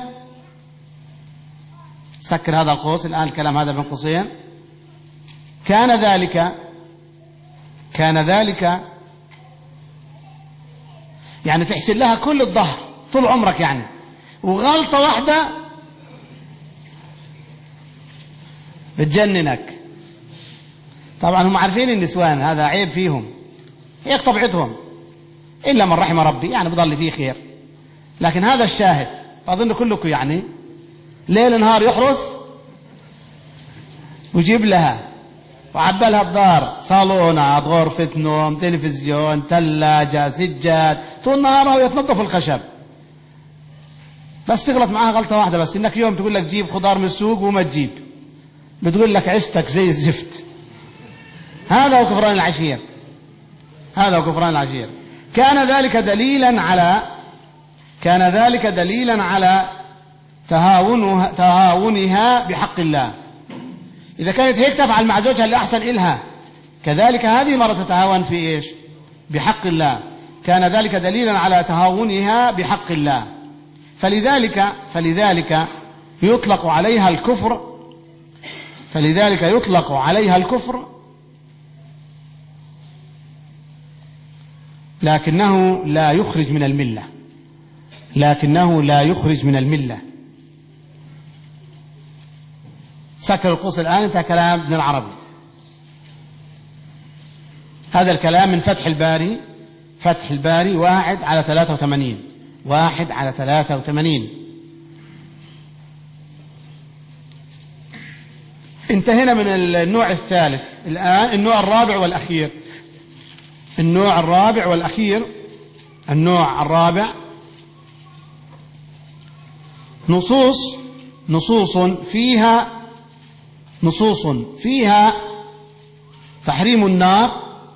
سكر هذا القوس الآن الكلام هذا بين قوسين كان ذلك كان ذلك يعني تحسن لها كل الظهر طول عمرك يعني وغلطة واحدة بتجننك. طبعا هم عارفين النسوان هذا عيب فيهم هيك طبيعتهم إلا من رحم ربي يعني بضل فيه خير. لكن هذا الشاهد أظن كلكم يعني ليل نهار يحرس ويجيب لها وعبالها الدار صالونات غرفة نوم تلفزيون ثلاجة سجاد طول نهارها ويتنظف الخشب بس تغلط معها غلطة واحدة بس إنك يوم تقول لك جيب خضار من السوق وما تجيب بتقول لك عشتك زي الزفت. هذا هو كفران العشير هذا هو كفران العشير. كان ذلك دليلا على كان ذلك دليلا على تهاونها, تهاونها بحق الله. إذا كانت هيك تفعل مع زوجها اللي أحسن إلها كذلك هذه مرة تتهاون في إيش بحق الله. كان ذلك دليلا على تهاونها بحق الله فلذلك فلذلك يطلق عليها الكفر فلذلك يطلق عليها الكفر، لكنه لا يخرج من الملة، لكنه لا يخرج من الملة. سكر القوس الآن انتهى كلام ابن العربي. هذا الكلام من فتح الباري، فتح الباري واحد على ثلاثة وثمانين، واحد على ثلاثة وثمانين. انتهينا من النوع الثالث. الآن النوع الرابع والأخير، النوع الرابع والأخير. النوع الرابع نصوص نصوص فيها نصوص فيها تحريم النار،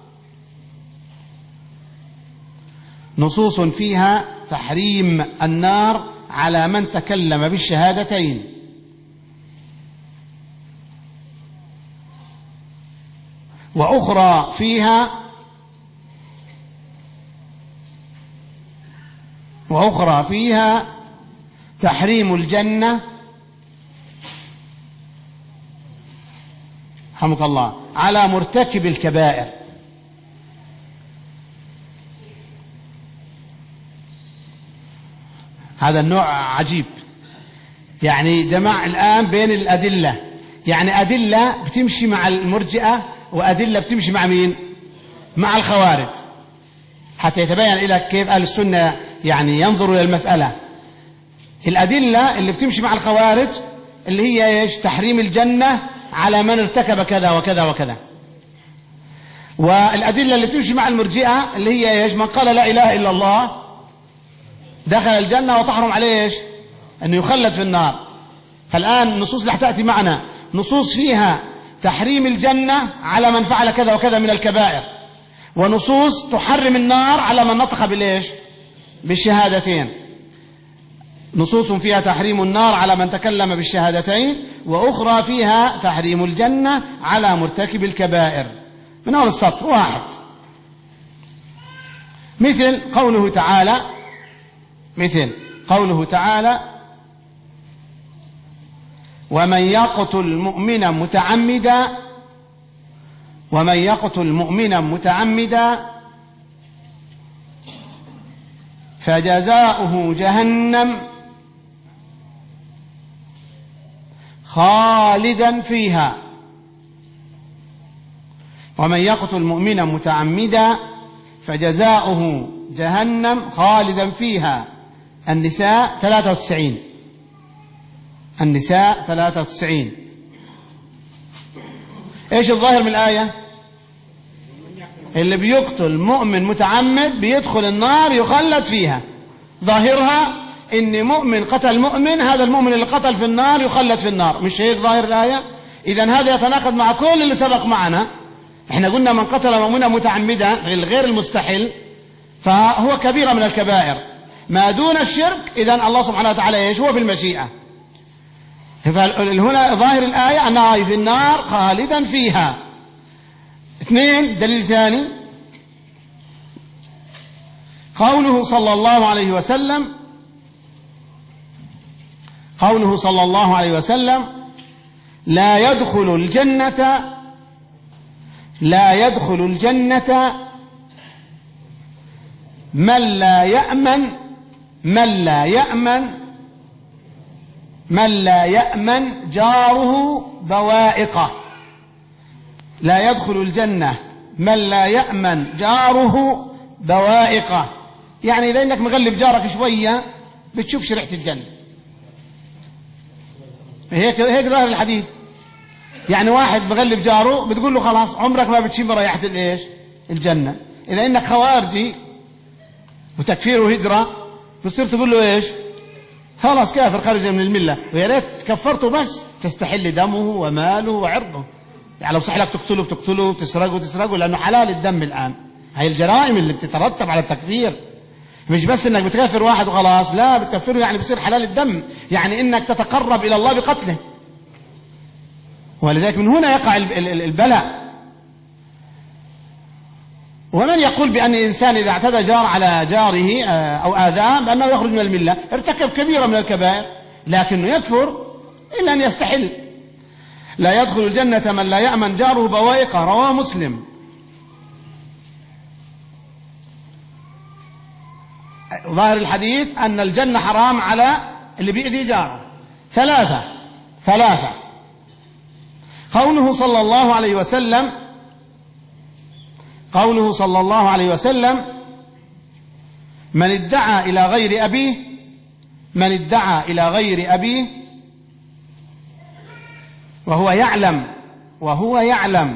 نصوص فيها تحريم النار على من تكلم بالشهادتين، وأخرى فيها وأخرى فيها تحريم الجنة رحمك الله على مرتكب الكبائر. هذا النوع عجيب، يعني جمع الآن بين الأدلة، يعني أدلة بتمشي مع المرجئة وأدلة بتمشي مع مين؟ مع الخوارج، حتى يتبين لك كيف أهل السنة يعني ينظروا إلى المسألة. الأدلة اللي بتمشي مع الخوارج اللي هي إيش؟ تحريم الجنة على من ارتكب كذا وكذا وكذا. والأدلة اللي بتمشي مع المرجئة اللي هي إيش؟ من قال لا إله إلا الله دخل الجنة وتحرم عليه إيش؟ أنه يخلد في النار. فالآن النصوص اللي حتأتي معنا نصوص فيها تحريم الجنة على من فعل كذا وكذا من الكبائر، ونصوص تحرم النار على من نطق بالإيش؟ بالشهادتين. نصوص فيها تحريم النار على من تكلم بالشهادتين، وأخرى فيها تحريم الجنة على مرتكب الكبائر. من أول السطر واحد، مثل قوله تعالى مثل قوله تعالى ومن يقتل مؤمنا متعمدا ومن يقتل مؤمنا متعمدا فجزاؤه جهنم خالدا فيها. ومن يقتل مؤمنا متعمدا فجزاؤه جهنم خالدا فيها. النساء ثلاثة وتسعين، النساء ثلاثة وتسعين. ايش الظاهر من الآية؟ اللي بيقتل مؤمن متعمد بيدخل النار يخلد فيها. ظاهرها ان مؤمن قتل مؤمن، هذا المؤمن اللي قتل في النار يخلد في النار، مش هيك ظاهر الآية؟ إذن هذا يتناقض مع كل اللي سبق معنا. احنا قلنا من قتل مؤمنا متعمدا غير المستحل فهو كبيرة من الكبائر، ما دون الشرك إذن الله سبحانه وتعالى ايش؟ هو في المشيئة. هنا ظاهر الآية أنها في النار خالدا فيها. اثنين، دليل ثاني قوله صلى الله عليه وسلم قوله صلى الله عليه وسلم لا يدخل الجنة لا يدخل الجنة من لا يأمن من لا يأمن من لا يأمن جاره بوائقه. لا يدخل الجنة من لا يأمن جاره بوائقه، يعني إذا إنك مغلب جارك شوية بتشوفش ريحة الجنة. هيك هيك ظاهر الحديث. يعني واحد مغلب جاره بتقول له خلاص عمرك ما بتشم رائحة الايش؟ الجنة. إذا إنك خوارجي وتكفير وهجرة بتصير تقول له ايش؟ خلاص كافر خارج من الملة، ويا ريت كفرته بس تستحل دمه وماله وعرضه. يعني لو صح لك تقتله بتقتله وتسرقه وتسرقه لأنه حلال الدم. الآن هاي الجرائم اللي بتترتب على التكفير، مش بس انك بتكفر واحد وخلاص، لا بتكفره يعني بصير حلال الدم، يعني انك تتقرب الى الله بقتله. ولذلك من هنا يقع البلاء. ومن يقول بأن الإنسان إذا اعتدى جار على جاره أو آذاه بأنه يخرج من الملة، ارتكب كبيرة من الكبائر، لكنه يكفر إلا أن يستحل. لا يدخل الجنة من لا يأمن جاره بوائقه، رواه مسلم. ظاهر الحديث أن الجنة حرام على اللي بيأذي جاره. ثلاثة ثلاثة قوله صلى الله عليه وسلم قوله صلى الله عليه وسلم من ادعى إلى غير أبيه من ادعى إلى غير أبيه وهو يعلم وهو يعلم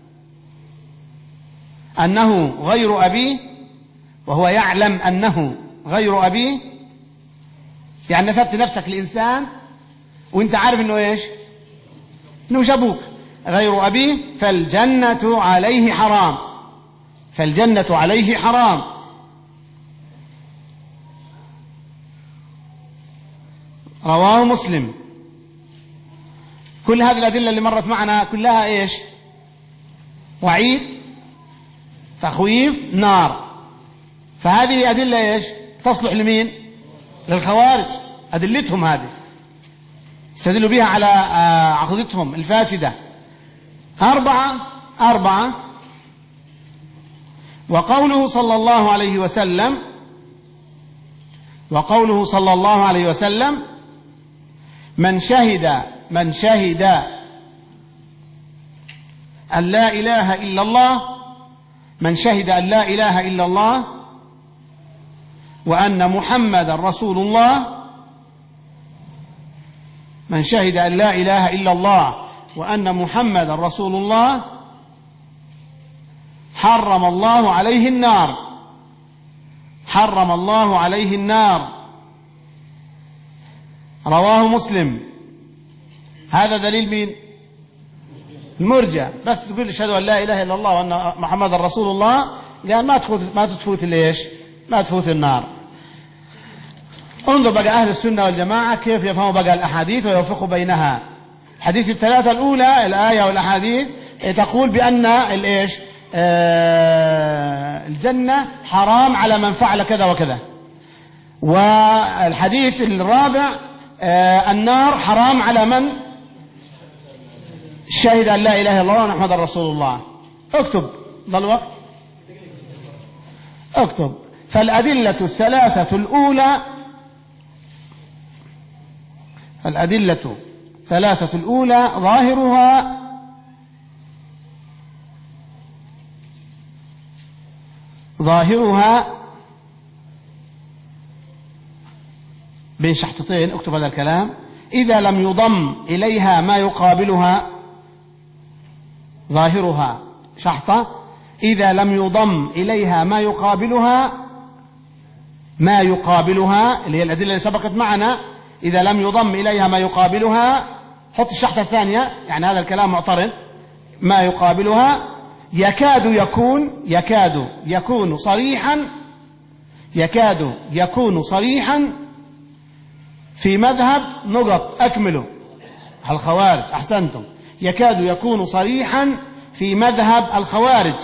أنه غير أبيه وهو يعلم أنه غير أبيه، يعني نسبت نفسك لإنسان وانت عارف انه ايش؟ انه مش ابوك، غير أبيه، فالجنة عليه حرام فالجنة عليه حرام. رواه مسلم. كل هذه الأدلة اللي مرت معنا كلها ايش؟ وعيد، تخويف، نار. فهذه أدلة ايش؟ تصلح لمين؟ للخوارج. أدلتهم هذه استدلوا بها على عقيدتهم الفاسدة. أربعة أربعة وقوله صلى الله عليه وسلم وقوله صلى الله عليه وسلم من شهد من شهد أن لا إله إلا الله من شهد أن لا إله إلا الله وأن محمدا رسول الله من شهد أن لا إله إلا الله وأن محمدا رسول الله حرم الله عليه النار حرم الله عليه النار. رواه مسلم. هذا دليل مين؟ المرجع. بس تقول اشهد ان لا اله الا الله وان محمد رسول الله، قال ما تفوت ما تفوت ليش؟ ما تفوت النار. انظر بقى اهل السنه والجماعه كيف يفهموا بقى الاحاديث ويوفقوا بينها. الحديث الثلاثه الاولى الايه والاحاديث تقول بان الايش؟ آه الجنه حرام على من فعل كذا وكذا. والحديث الرابع آه النار حرام على من شهد أن لا إله إلا الله ومحمد رسول الله. اكتب ضل وقت اكتب. فالأدلة الثلاثة الأولى فالأدلة الثلاثة الأولى ظاهرها ظاهرها بين شحطتين، اكتب هذا الكلام، إذا لم يضم إليها ما يقابلها. ظاهرها شحطة إذا لم يضم إليها ما يقابلها ما يقابلها اللي هي الأدلة اللي سبقت معنا. إذا لم يضم إليها ما يقابلها، حط الشحطة الثانية، يعني هذا الكلام معترض. ما يقابلها يكاد يكون يكاد يكون صريحا يكاد يكون صريحا في مذهب نقط أكمله الخوارج. أحسنتم. يكاد يكون صريحا في مذهب الخوارج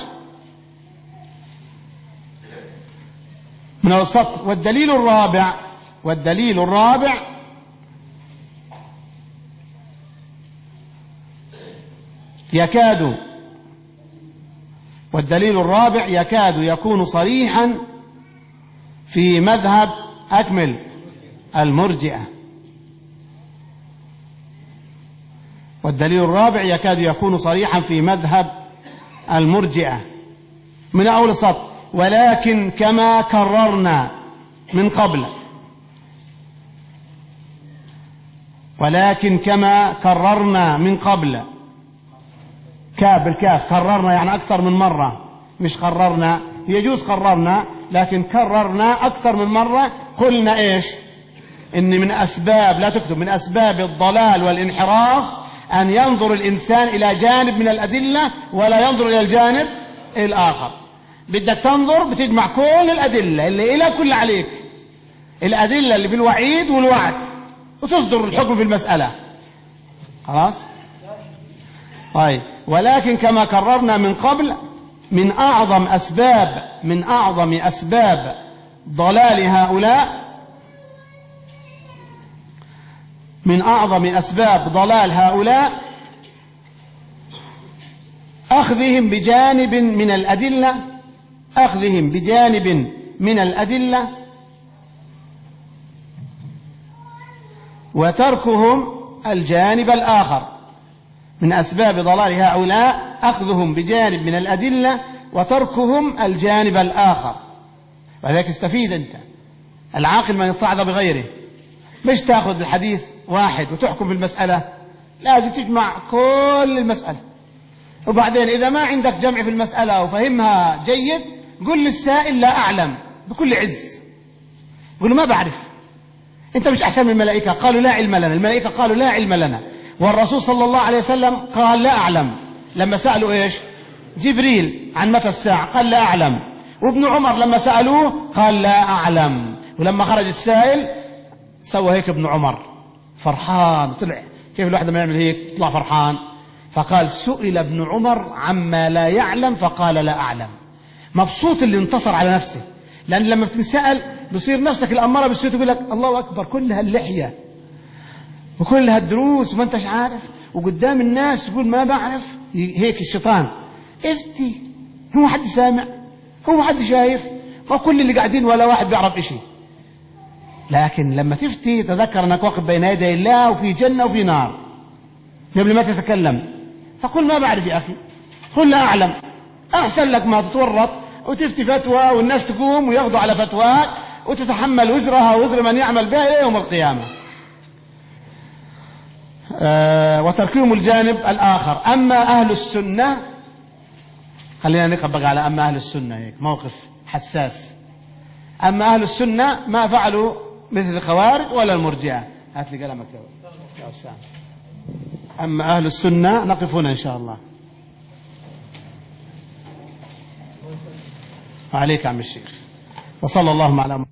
من السطر. والدليل الرابع والدليل الرابع يكاد والدليل الرابع يكاد يكون صريحا في مذهب أكمل المرجئة. والدليل الرابع يكاد يكون صريحا في مذهب المرجئة من أول السطر. ولكن كما كررنا من قبل ولكن كما كررنا من قبل كاب بالكاف، كررنا يعني أكثر من مرة، مش قررنا. يجوز قررنا، لكن كررنا أكثر من مرة. قلنا إيش؟ إن من أسباب، لا تكتب، من أسباب الضلال والانحراف أن ينظر الإنسان إلى جانب من الأدلة ولا ينظر إلى الجانب الآخر. بدك تنظر بتجمع كل الأدلة اللي إلى كل عليك، الأدلة اللي في الوعيد والوعد، وتصدر الحكم في المسألة. خلاص؟ طيب. ولكن كما كررنا من قبل من أعظم أسباب من أعظم أسباب ضلال هؤلاء من أعظم أسباب ضلال هؤلاء أخذهم بجانب من الأدلة أخذهم بجانب من الأدلة وتركهم الجانب الآخر. من أسباب ضلال هؤلاء أخذهم بجانب من الأدلة وتركهم الجانب الآخر. ولذلك استفيد أنت، العاقل من يتعظ بغيره، مش تأخذ الحديث واحد وتحكم في المسألة، لازم تجمع كل المسألة. وبعدين إذا ما عندك جمع في المسألة وفهمها جيد، قل للسائل لا أعلم بكل عز، قل ما بعرف. أنت مش أحسن من الملائكة، قالوا لا علم لنا، الملائكة قالوا لا علم لنا، والرسول صلى الله عليه وسلم قال لا أعلم لما سألوا إيش جبريل عن متى الساعة قال لا أعلم، وابن عمر لما سألوه قال لا أعلم، ولما خرج السائل سوى هيك ابن عمر فرحان، طلع كيف الواحد ما يعمل هيك يطلع فرحان، فقال سئل ابن عمر عما لا يعلم فقال لا أعلم. مبسوط اللي انتصر على نفسه، لأن لما بتنسأل بصير نفسك الأمارة بالسوء تقول لك الله أكبر كل هاللحية وكل هالدروس وما انتش عارف، وقدام الناس تقول ما بعرف. هيك الشيطان افتي، هو حد سامع، هو حد شايف، ما كل اللي قاعدين ولا واحد بيعرف إشي. لكن لما تفتي تذكر أنك واقف بين يدي الله وفي جنة وفي نار قبل ما تتكلم، فقل ما بعرف يا أخي، قل لا أعلم، أحسن لك ما تتورط وتفتي فتوى والناس تقوم وياخذوا على فتواك وتتحمل وزرها وزر من يعمل بها إلى يوم القيامة. آه وتركهم الجانب الآخر. أما أهل السنة، خلينا نقف بقى على أما أهل السنة، هيك موقف حساس. أما أهل السنة ما فعلوا مثل الخوارج ولا المرجئة. هات لي قلمك يا أستاذ. أما أهل السنة نقف هنا إن شاء الله. عليك عم الشيخ. وصلى الله على